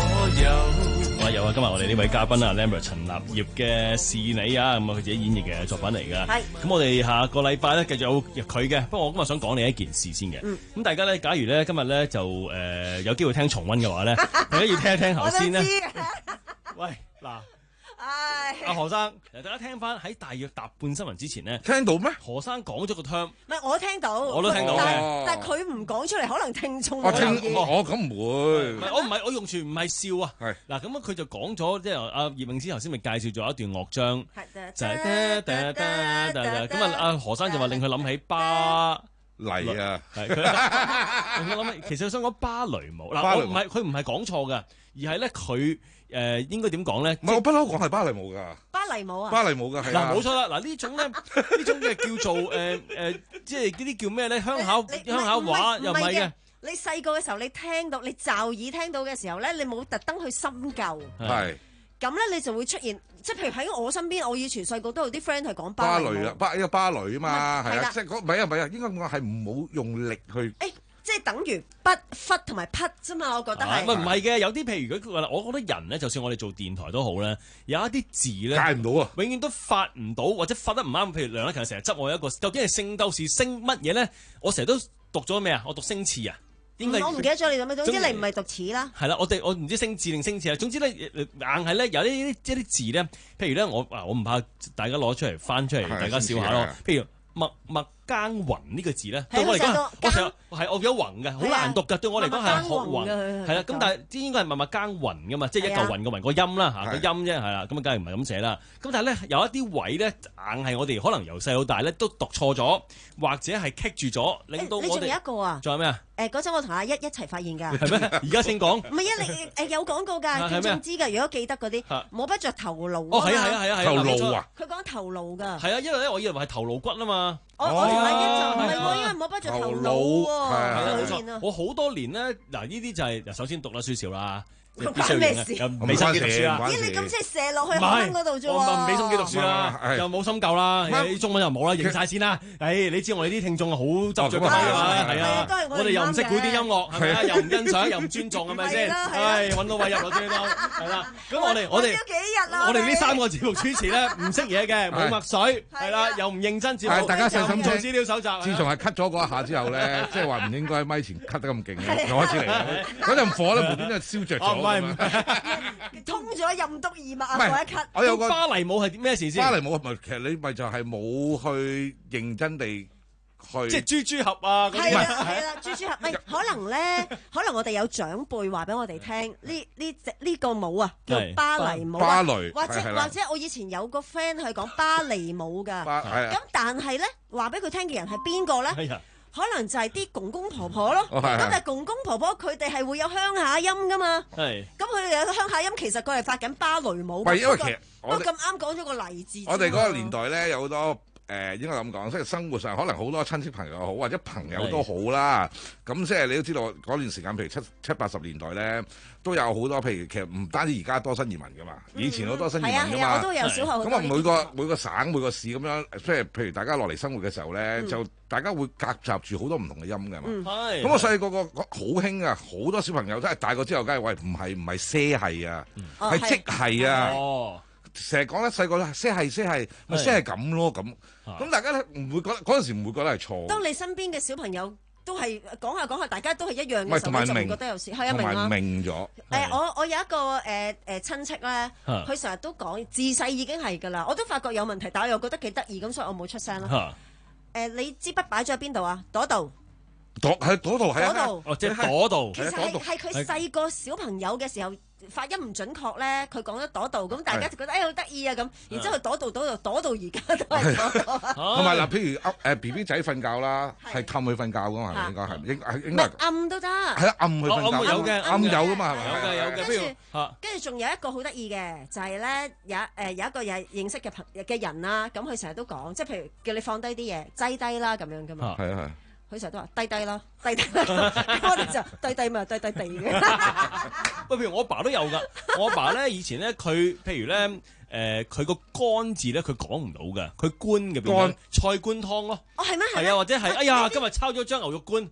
啊，今日我哋呢位嘉賓啊 Lambert 陳立業嘅是你啊，咁啊佢自己演繹嘅作品嚟㗎。係。咁我哋下個禮拜咧繼續有佢嘅，不過我今日想講你一件事先嘅。嗯。咁大家咧，假如咧今日咧就誒、呃、有機會聽重溫嘅話咧，大家要聽一聽頭先咧。喂，嗱。唉，阿何生，大家聽翻喺大約踏半新聞之前咧，
聽到咩？
何生講咗個 term，
唔係我聽到，
我都聽到嘅，
但係佢唔講出嚟，可能聽眾
我聽，我咁唔會，
唔係我唔係我完全唔係笑啊，係嗱咁佢就講咗，即係阿葉詠詩頭先咪介紹咗一段樂章，就係咁啊，阿何生就話令佢諗起芭
蕾啊，
係佢令佢諗起，其實佢想講芭蕾舞，嗱我唔係佢唔係講錯㗎，而係咧佢。誒、呃、應該點講咧？
唔係我不嬲講係芭蕾舞㗎。
芭蕾舞啊！
芭蕾舞㗎係
嗱冇錯啦，嗱呢種咧呢種嘅叫做誒誒、呃呃，即係呢啲叫咩咧？鄉考鄉考話又唔係嘅。你細個嘅時候，你聽到你驟耳聽到嘅時候咧，你冇特登去深究。係。咁咧，你就會出現，即係譬如喺我身邊，我以前細個都有啲 friend 係講芭蕾舞。芭蕾啊，芭一個芭蕾啊嘛，係啊，即係講唔係啊唔係啊，應該講係唔好用力去。欸即係等於筆忽同埋匹啫嘛，我覺得係。唔係唔係嘅，有啲譬如佢話，我覺得人咧，就算我哋做電台都好咧，有一啲字咧，
解唔到啊，
永遠都發唔到，或者發得唔啱。譬如梁一強成日執我一個，究竟係聖鬥士星乜嘢咧？我成日都讀咗咩啊？我讀星矢啊。應該我唔記得咗你做咩，總之你唔係讀似啦。係啦，我哋我唔知星字定星矢啊。總之咧，硬係咧有呢啲一啲字咧，譬如咧我啊，我唔怕大家攞出嚟翻出嚟，大家笑下咯。譬如默默耕耘呢個字咧，對我嚟講，我成日係我有雲嘅，好難讀㗎。對我嚟講係學雲，係啦。咁但係啲應該係默默耕耘㗎嘛，即係一嚿雲個雲個音啦嚇，個音啫係啦。咁啊，梗係唔係咁寫啦。咁但係咧有一啲位咧，硬係我哋可能由細到大咧都讀錯咗，或者係棘住咗，令到我哋。你仲有一個啊？仲有咩啊？誒嗰陣我同阿一一齊發現㗎。係咩？而家先講。唔係啊，你誒有講過㗎，聽眾知㗎。如果記得嗰啲，摸不着頭顱。哦，係啊係啊係啊係啊。頭顱啊！佢講頭顱㗎。係啊，因為咧我以為係頭顱骨啊嘛。我我同阿一就唔係喎，因為摸不着頭腦喎。係啊，冇錯。我好多年咧，嗱呢啲就係首先讀得書少啦。關咩事？又冇心機讀書啦！咦，你咁即係射落去學生嗰度啫喎？我唔俾心機讀書啦，又冇深究啦，啲中文又冇啦，認晒先啦。誒，你知我哋啲聽眾好執著㗎嘛？係啊，我哋又唔識古典音樂，係咪啊？又唔欣賞，又唔尊重，係咪先？係揾到位入咗先咯，係啦。咁我哋我哋我哋呢三個節目主持咧唔識嘢嘅，冇墨水，係啦，又唔認真節目，
大家細心
做資料搜集。
自從係 cut 咗嗰一下之後咧，即係話唔應該喺咪前 cut 得咁勁嘅，又開始嚟。嗰陣火咧無端端燒着咗。唔係唔係，
通咗任督二脈啊！嗰一咳，
我有個
芭蕾舞係咩事先？
芭蕾舞咪其實你咪就係冇去認真地去，
即係豬豬俠啊！
係啦係啦，豬豬俠咪可能咧，可能我哋有長輩話俾我哋聽，呢呢隻呢個舞啊叫芭蕾舞，
芭蕾
或者或者我以前有個 friend 係講芭蕾舞㗎，咁但係咧話俾佢聽嘅人係邊個咧？可能就係啲公公婆婆咯，咁、哦、但係公公婆婆佢哋係會有鄉下音噶嘛，咁佢哋有鄉下音，其實佢係發緊芭蕾舞。
係因為其實我
咁啱講咗個例字。
我哋嗰個年代咧有好多誒、呃，應該咁講，即係生活上可能好多親戚朋友好，或者朋友都好啦。咁即係你都知道嗰段時間，譬如七七八十年代咧，都有好多譬如其實唔單止而家多新移民噶嘛，以前好多新移民噶嘛。係、嗯、啊，我都有小學好多。咁啊，每個每個省每個市咁樣，即係譬如大家落嚟生活嘅時候咧，嗯、就大家會夾雜住好多唔同嘅音㗎嘛。咁、嗯、我細個個好興啊，好多小朋友真係大個之後，梗係喂唔係唔係些係啊，係、嗯、即係啊。哦，成日講咧細個咧些係些係咪些係咁咯咁。咁大家咧唔會覺得嗰陣時唔會覺得係錯。當你身邊嘅小朋友都係講下講下，大家都係一樣嘅時候，就唔覺得有事。係啊，明啊。明咗。誒、呃，我我有一個誒誒、呃呃、親戚咧，佢成日都講自細已經係㗎啦。我都發覺有問題，但係我又覺得幾得意，咁所以我冇出聲啦。誒、呃，你支筆擺咗喺邊度啊？嗰度， 嗰喺嗰度，係啊，
哦，即係嗰度。
其實係係佢細個小朋友嘅時候發音唔準確咧，佢講咗嗰度，咁大家就覺得誒好得意啊咁。然之後佢嗰度嗰度嗰度而家都係嗰度。
同埋嗱，譬如誒 B B 仔瞓覺啦，係氹佢瞓覺㗎嘛，係咪應該係應係應該
暗都得。
係啊，暗佢瞓覺。
有嘅，
暗有㗎嘛，係咪？
有嘅有嘅。跟住
跟住仲有一個好得意嘅，就係咧有誒有一個有認識嘅朋嘅人啦，咁佢成日都講，即係譬如叫你放低啲嘢，擠低啦咁樣㗎嘛。
係啊係。
佢成日都話低低啦，低低啦，我哋就低低咪低低地嘅。
喂，譬如我阿爸都有㗎，我阿爸咧以前咧佢譬如咧誒佢個乾字咧佢講唔到㗎，佢官嘅邊菜官湯咯。
哦係咩？
係啊，或者係哎呀今日抄咗張牛肉乾。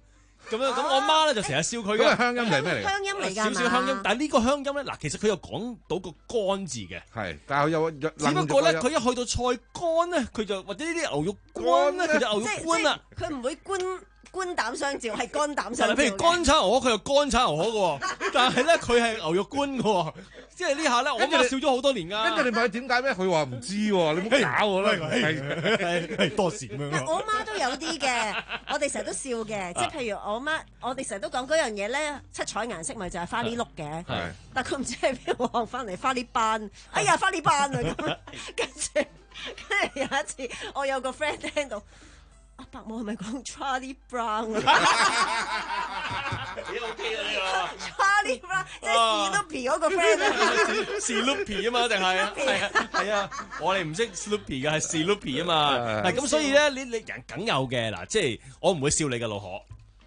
咁樣咁，我媽咧就成日笑佢嘅。
咁係鄉音係咩嚟㗎？
鄉音嚟㗎，
少少鄉音，但係呢個鄉音咧，嗱，其實佢又講到個乾字嘅，
係，但係有只
不過咧，佢一去到菜乾咧，佢就或者呢啲牛肉乾咧，佢就牛肉乾啦。
佢唔會官官膽相照，係肝膽相照。
譬如乾炒牛河，佢又乾炒牛河嘅，但係咧佢係牛肉乾嘅，即係呢下咧，我媽笑咗好多年㗎。
跟住你問佢點解咩？佢話唔知喎，你唔好搞我啦，
係係多事咁樣。
但我媽都有啲嘅，我哋成日都笑嘅，即係譬如我媽，我哋成日都講嗰樣嘢咧，七彩顏色咪就係花呢碌嘅，但佢唔知係邊度學翻嚟花呢班，哎呀花呢班啊咁，跟住跟住有一次我有個 friend 聽到。阿伯母係咪講 Charlie Brown 啊？
幾 OK 啊呢個
Charlie Brown 即係 Snoopy 嗰個 friend 啊
，Snoopy 啊嘛，定係啊？係啊係啊，我哋唔識 Snoopy 嘅係 Snoopy 啊嘛。嗱咁所以咧，你你人梗有嘅嗱，即係我唔會笑你嘅老婆。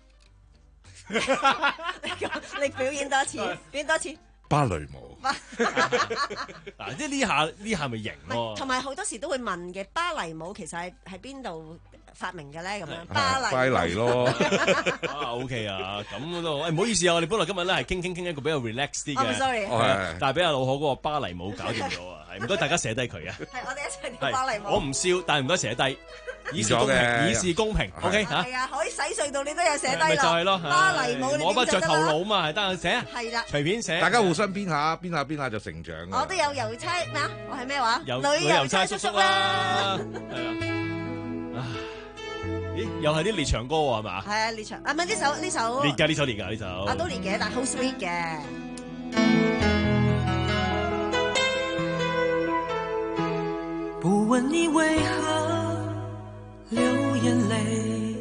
你表演多一次，表演多一次。
芭蕾舞。
嗱，即係呢下呢下咪型咯。
同埋好多時都會問嘅，芭蕾舞其實係喺邊度發明嘅咧？咁樣
芭蕾芭蕾咯。
啊 OK 啊，咁都誒唔好意思啊，我哋本來今日咧係傾傾傾一個比較 relax 啲嘅。
sorry。
但係俾阿老何嗰個芭蕾舞搞掂咗啊，係唔該大家寫低佢啊。
係我哋一齊跳芭蕾舞。
我唔笑，但係唔該寫低。以示公平，以示公平 ，OK 嚇。
係啊，可以洗隧道你都有寫低
咪就係咯，
芭蕾舞
摸不着頭腦嘛，係得寫。
係啦，
隨便寫。
大家互相編下，編下編下就成長㗎。
我都有郵差咩啊？我係咩話？
有
旅遊差叔叔啦。
係啊。咦？又係啲列長歌喎，係嘛？
係啊，列長啊，唔係呢首呢首。
列㗎呢首列㗎呢首。
啊，都列嘅，但係好 sweet 嘅。
不問你為何流眼淚，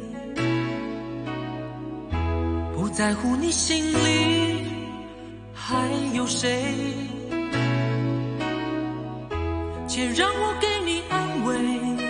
不在乎你心裡還有誰，且讓我給你安慰，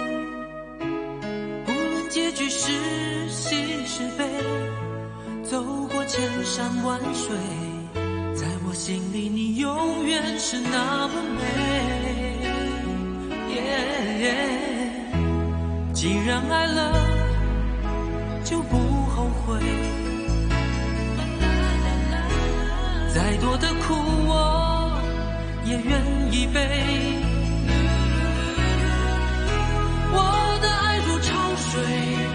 不論結局是喜是悲，走過千山萬水，在我心裡你永遠是那麼美。Yeah, yeah, 既然愛了，就不後悔。再多的苦我也願意背。我的愛如潮水，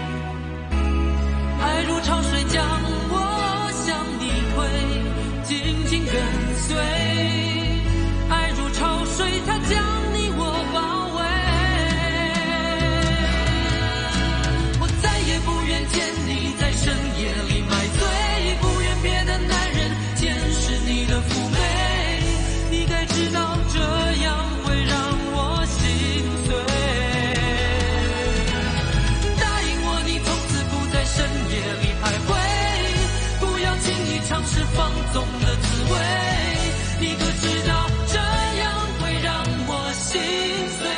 愛如潮水將我向你推，緊緊跟隨。愛如潮水，它將你我包圍。見你在深夜裡買醉，不願別的男人見識你的嫵媚，你該知道這樣會讓我心碎。答應我你從此不在深夜裡徘徊，不要輕易嘗試放縱的滋味，你可知道這樣會讓我心碎。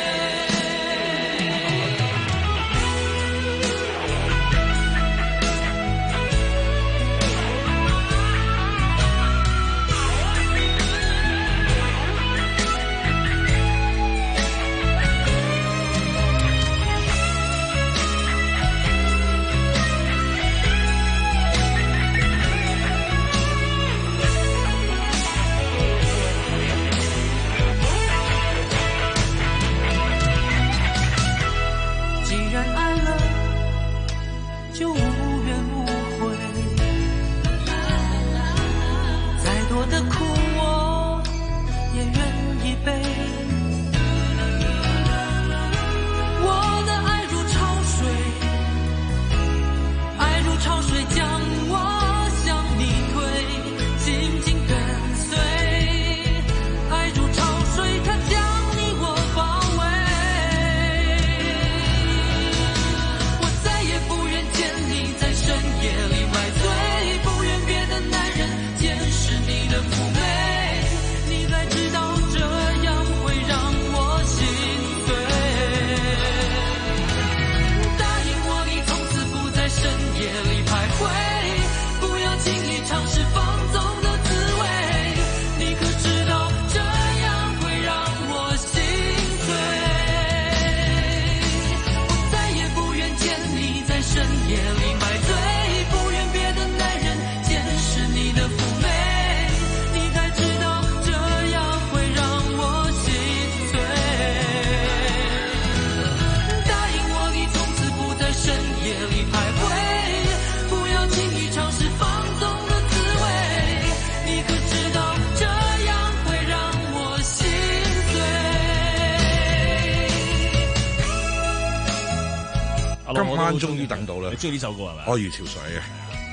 今晚終於等到啦！
你中意呢首歌係咪？
我如潮水嘅。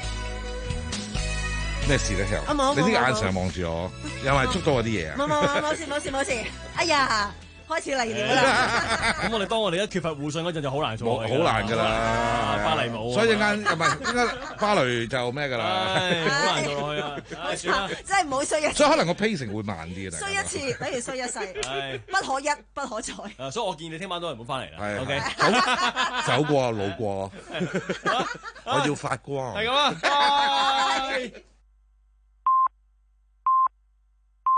咩事咧？
啊冇
你啲眼成日望住我，又係捉到我啲嘢啊！
冇冇冇冇事冇事冇事！哎呀，開始嚟了啦！
咁我哋當我哋一缺乏互信嗰陣就好難做，
好難㗎啦！
芭蕾舞，
所以陣間唔係陣間芭蕾就咩㗎啦？
好難做落去啊！算啦，
真係唔好衰一次。
所以可能個 pacing 會慢啲嘅。
衰一次等於衰一世，不可一不可再。
啊，所以我建議你聽晚都係唔好翻嚟啦。
係
OK，
走走過路過，我要發光。
係咁啊！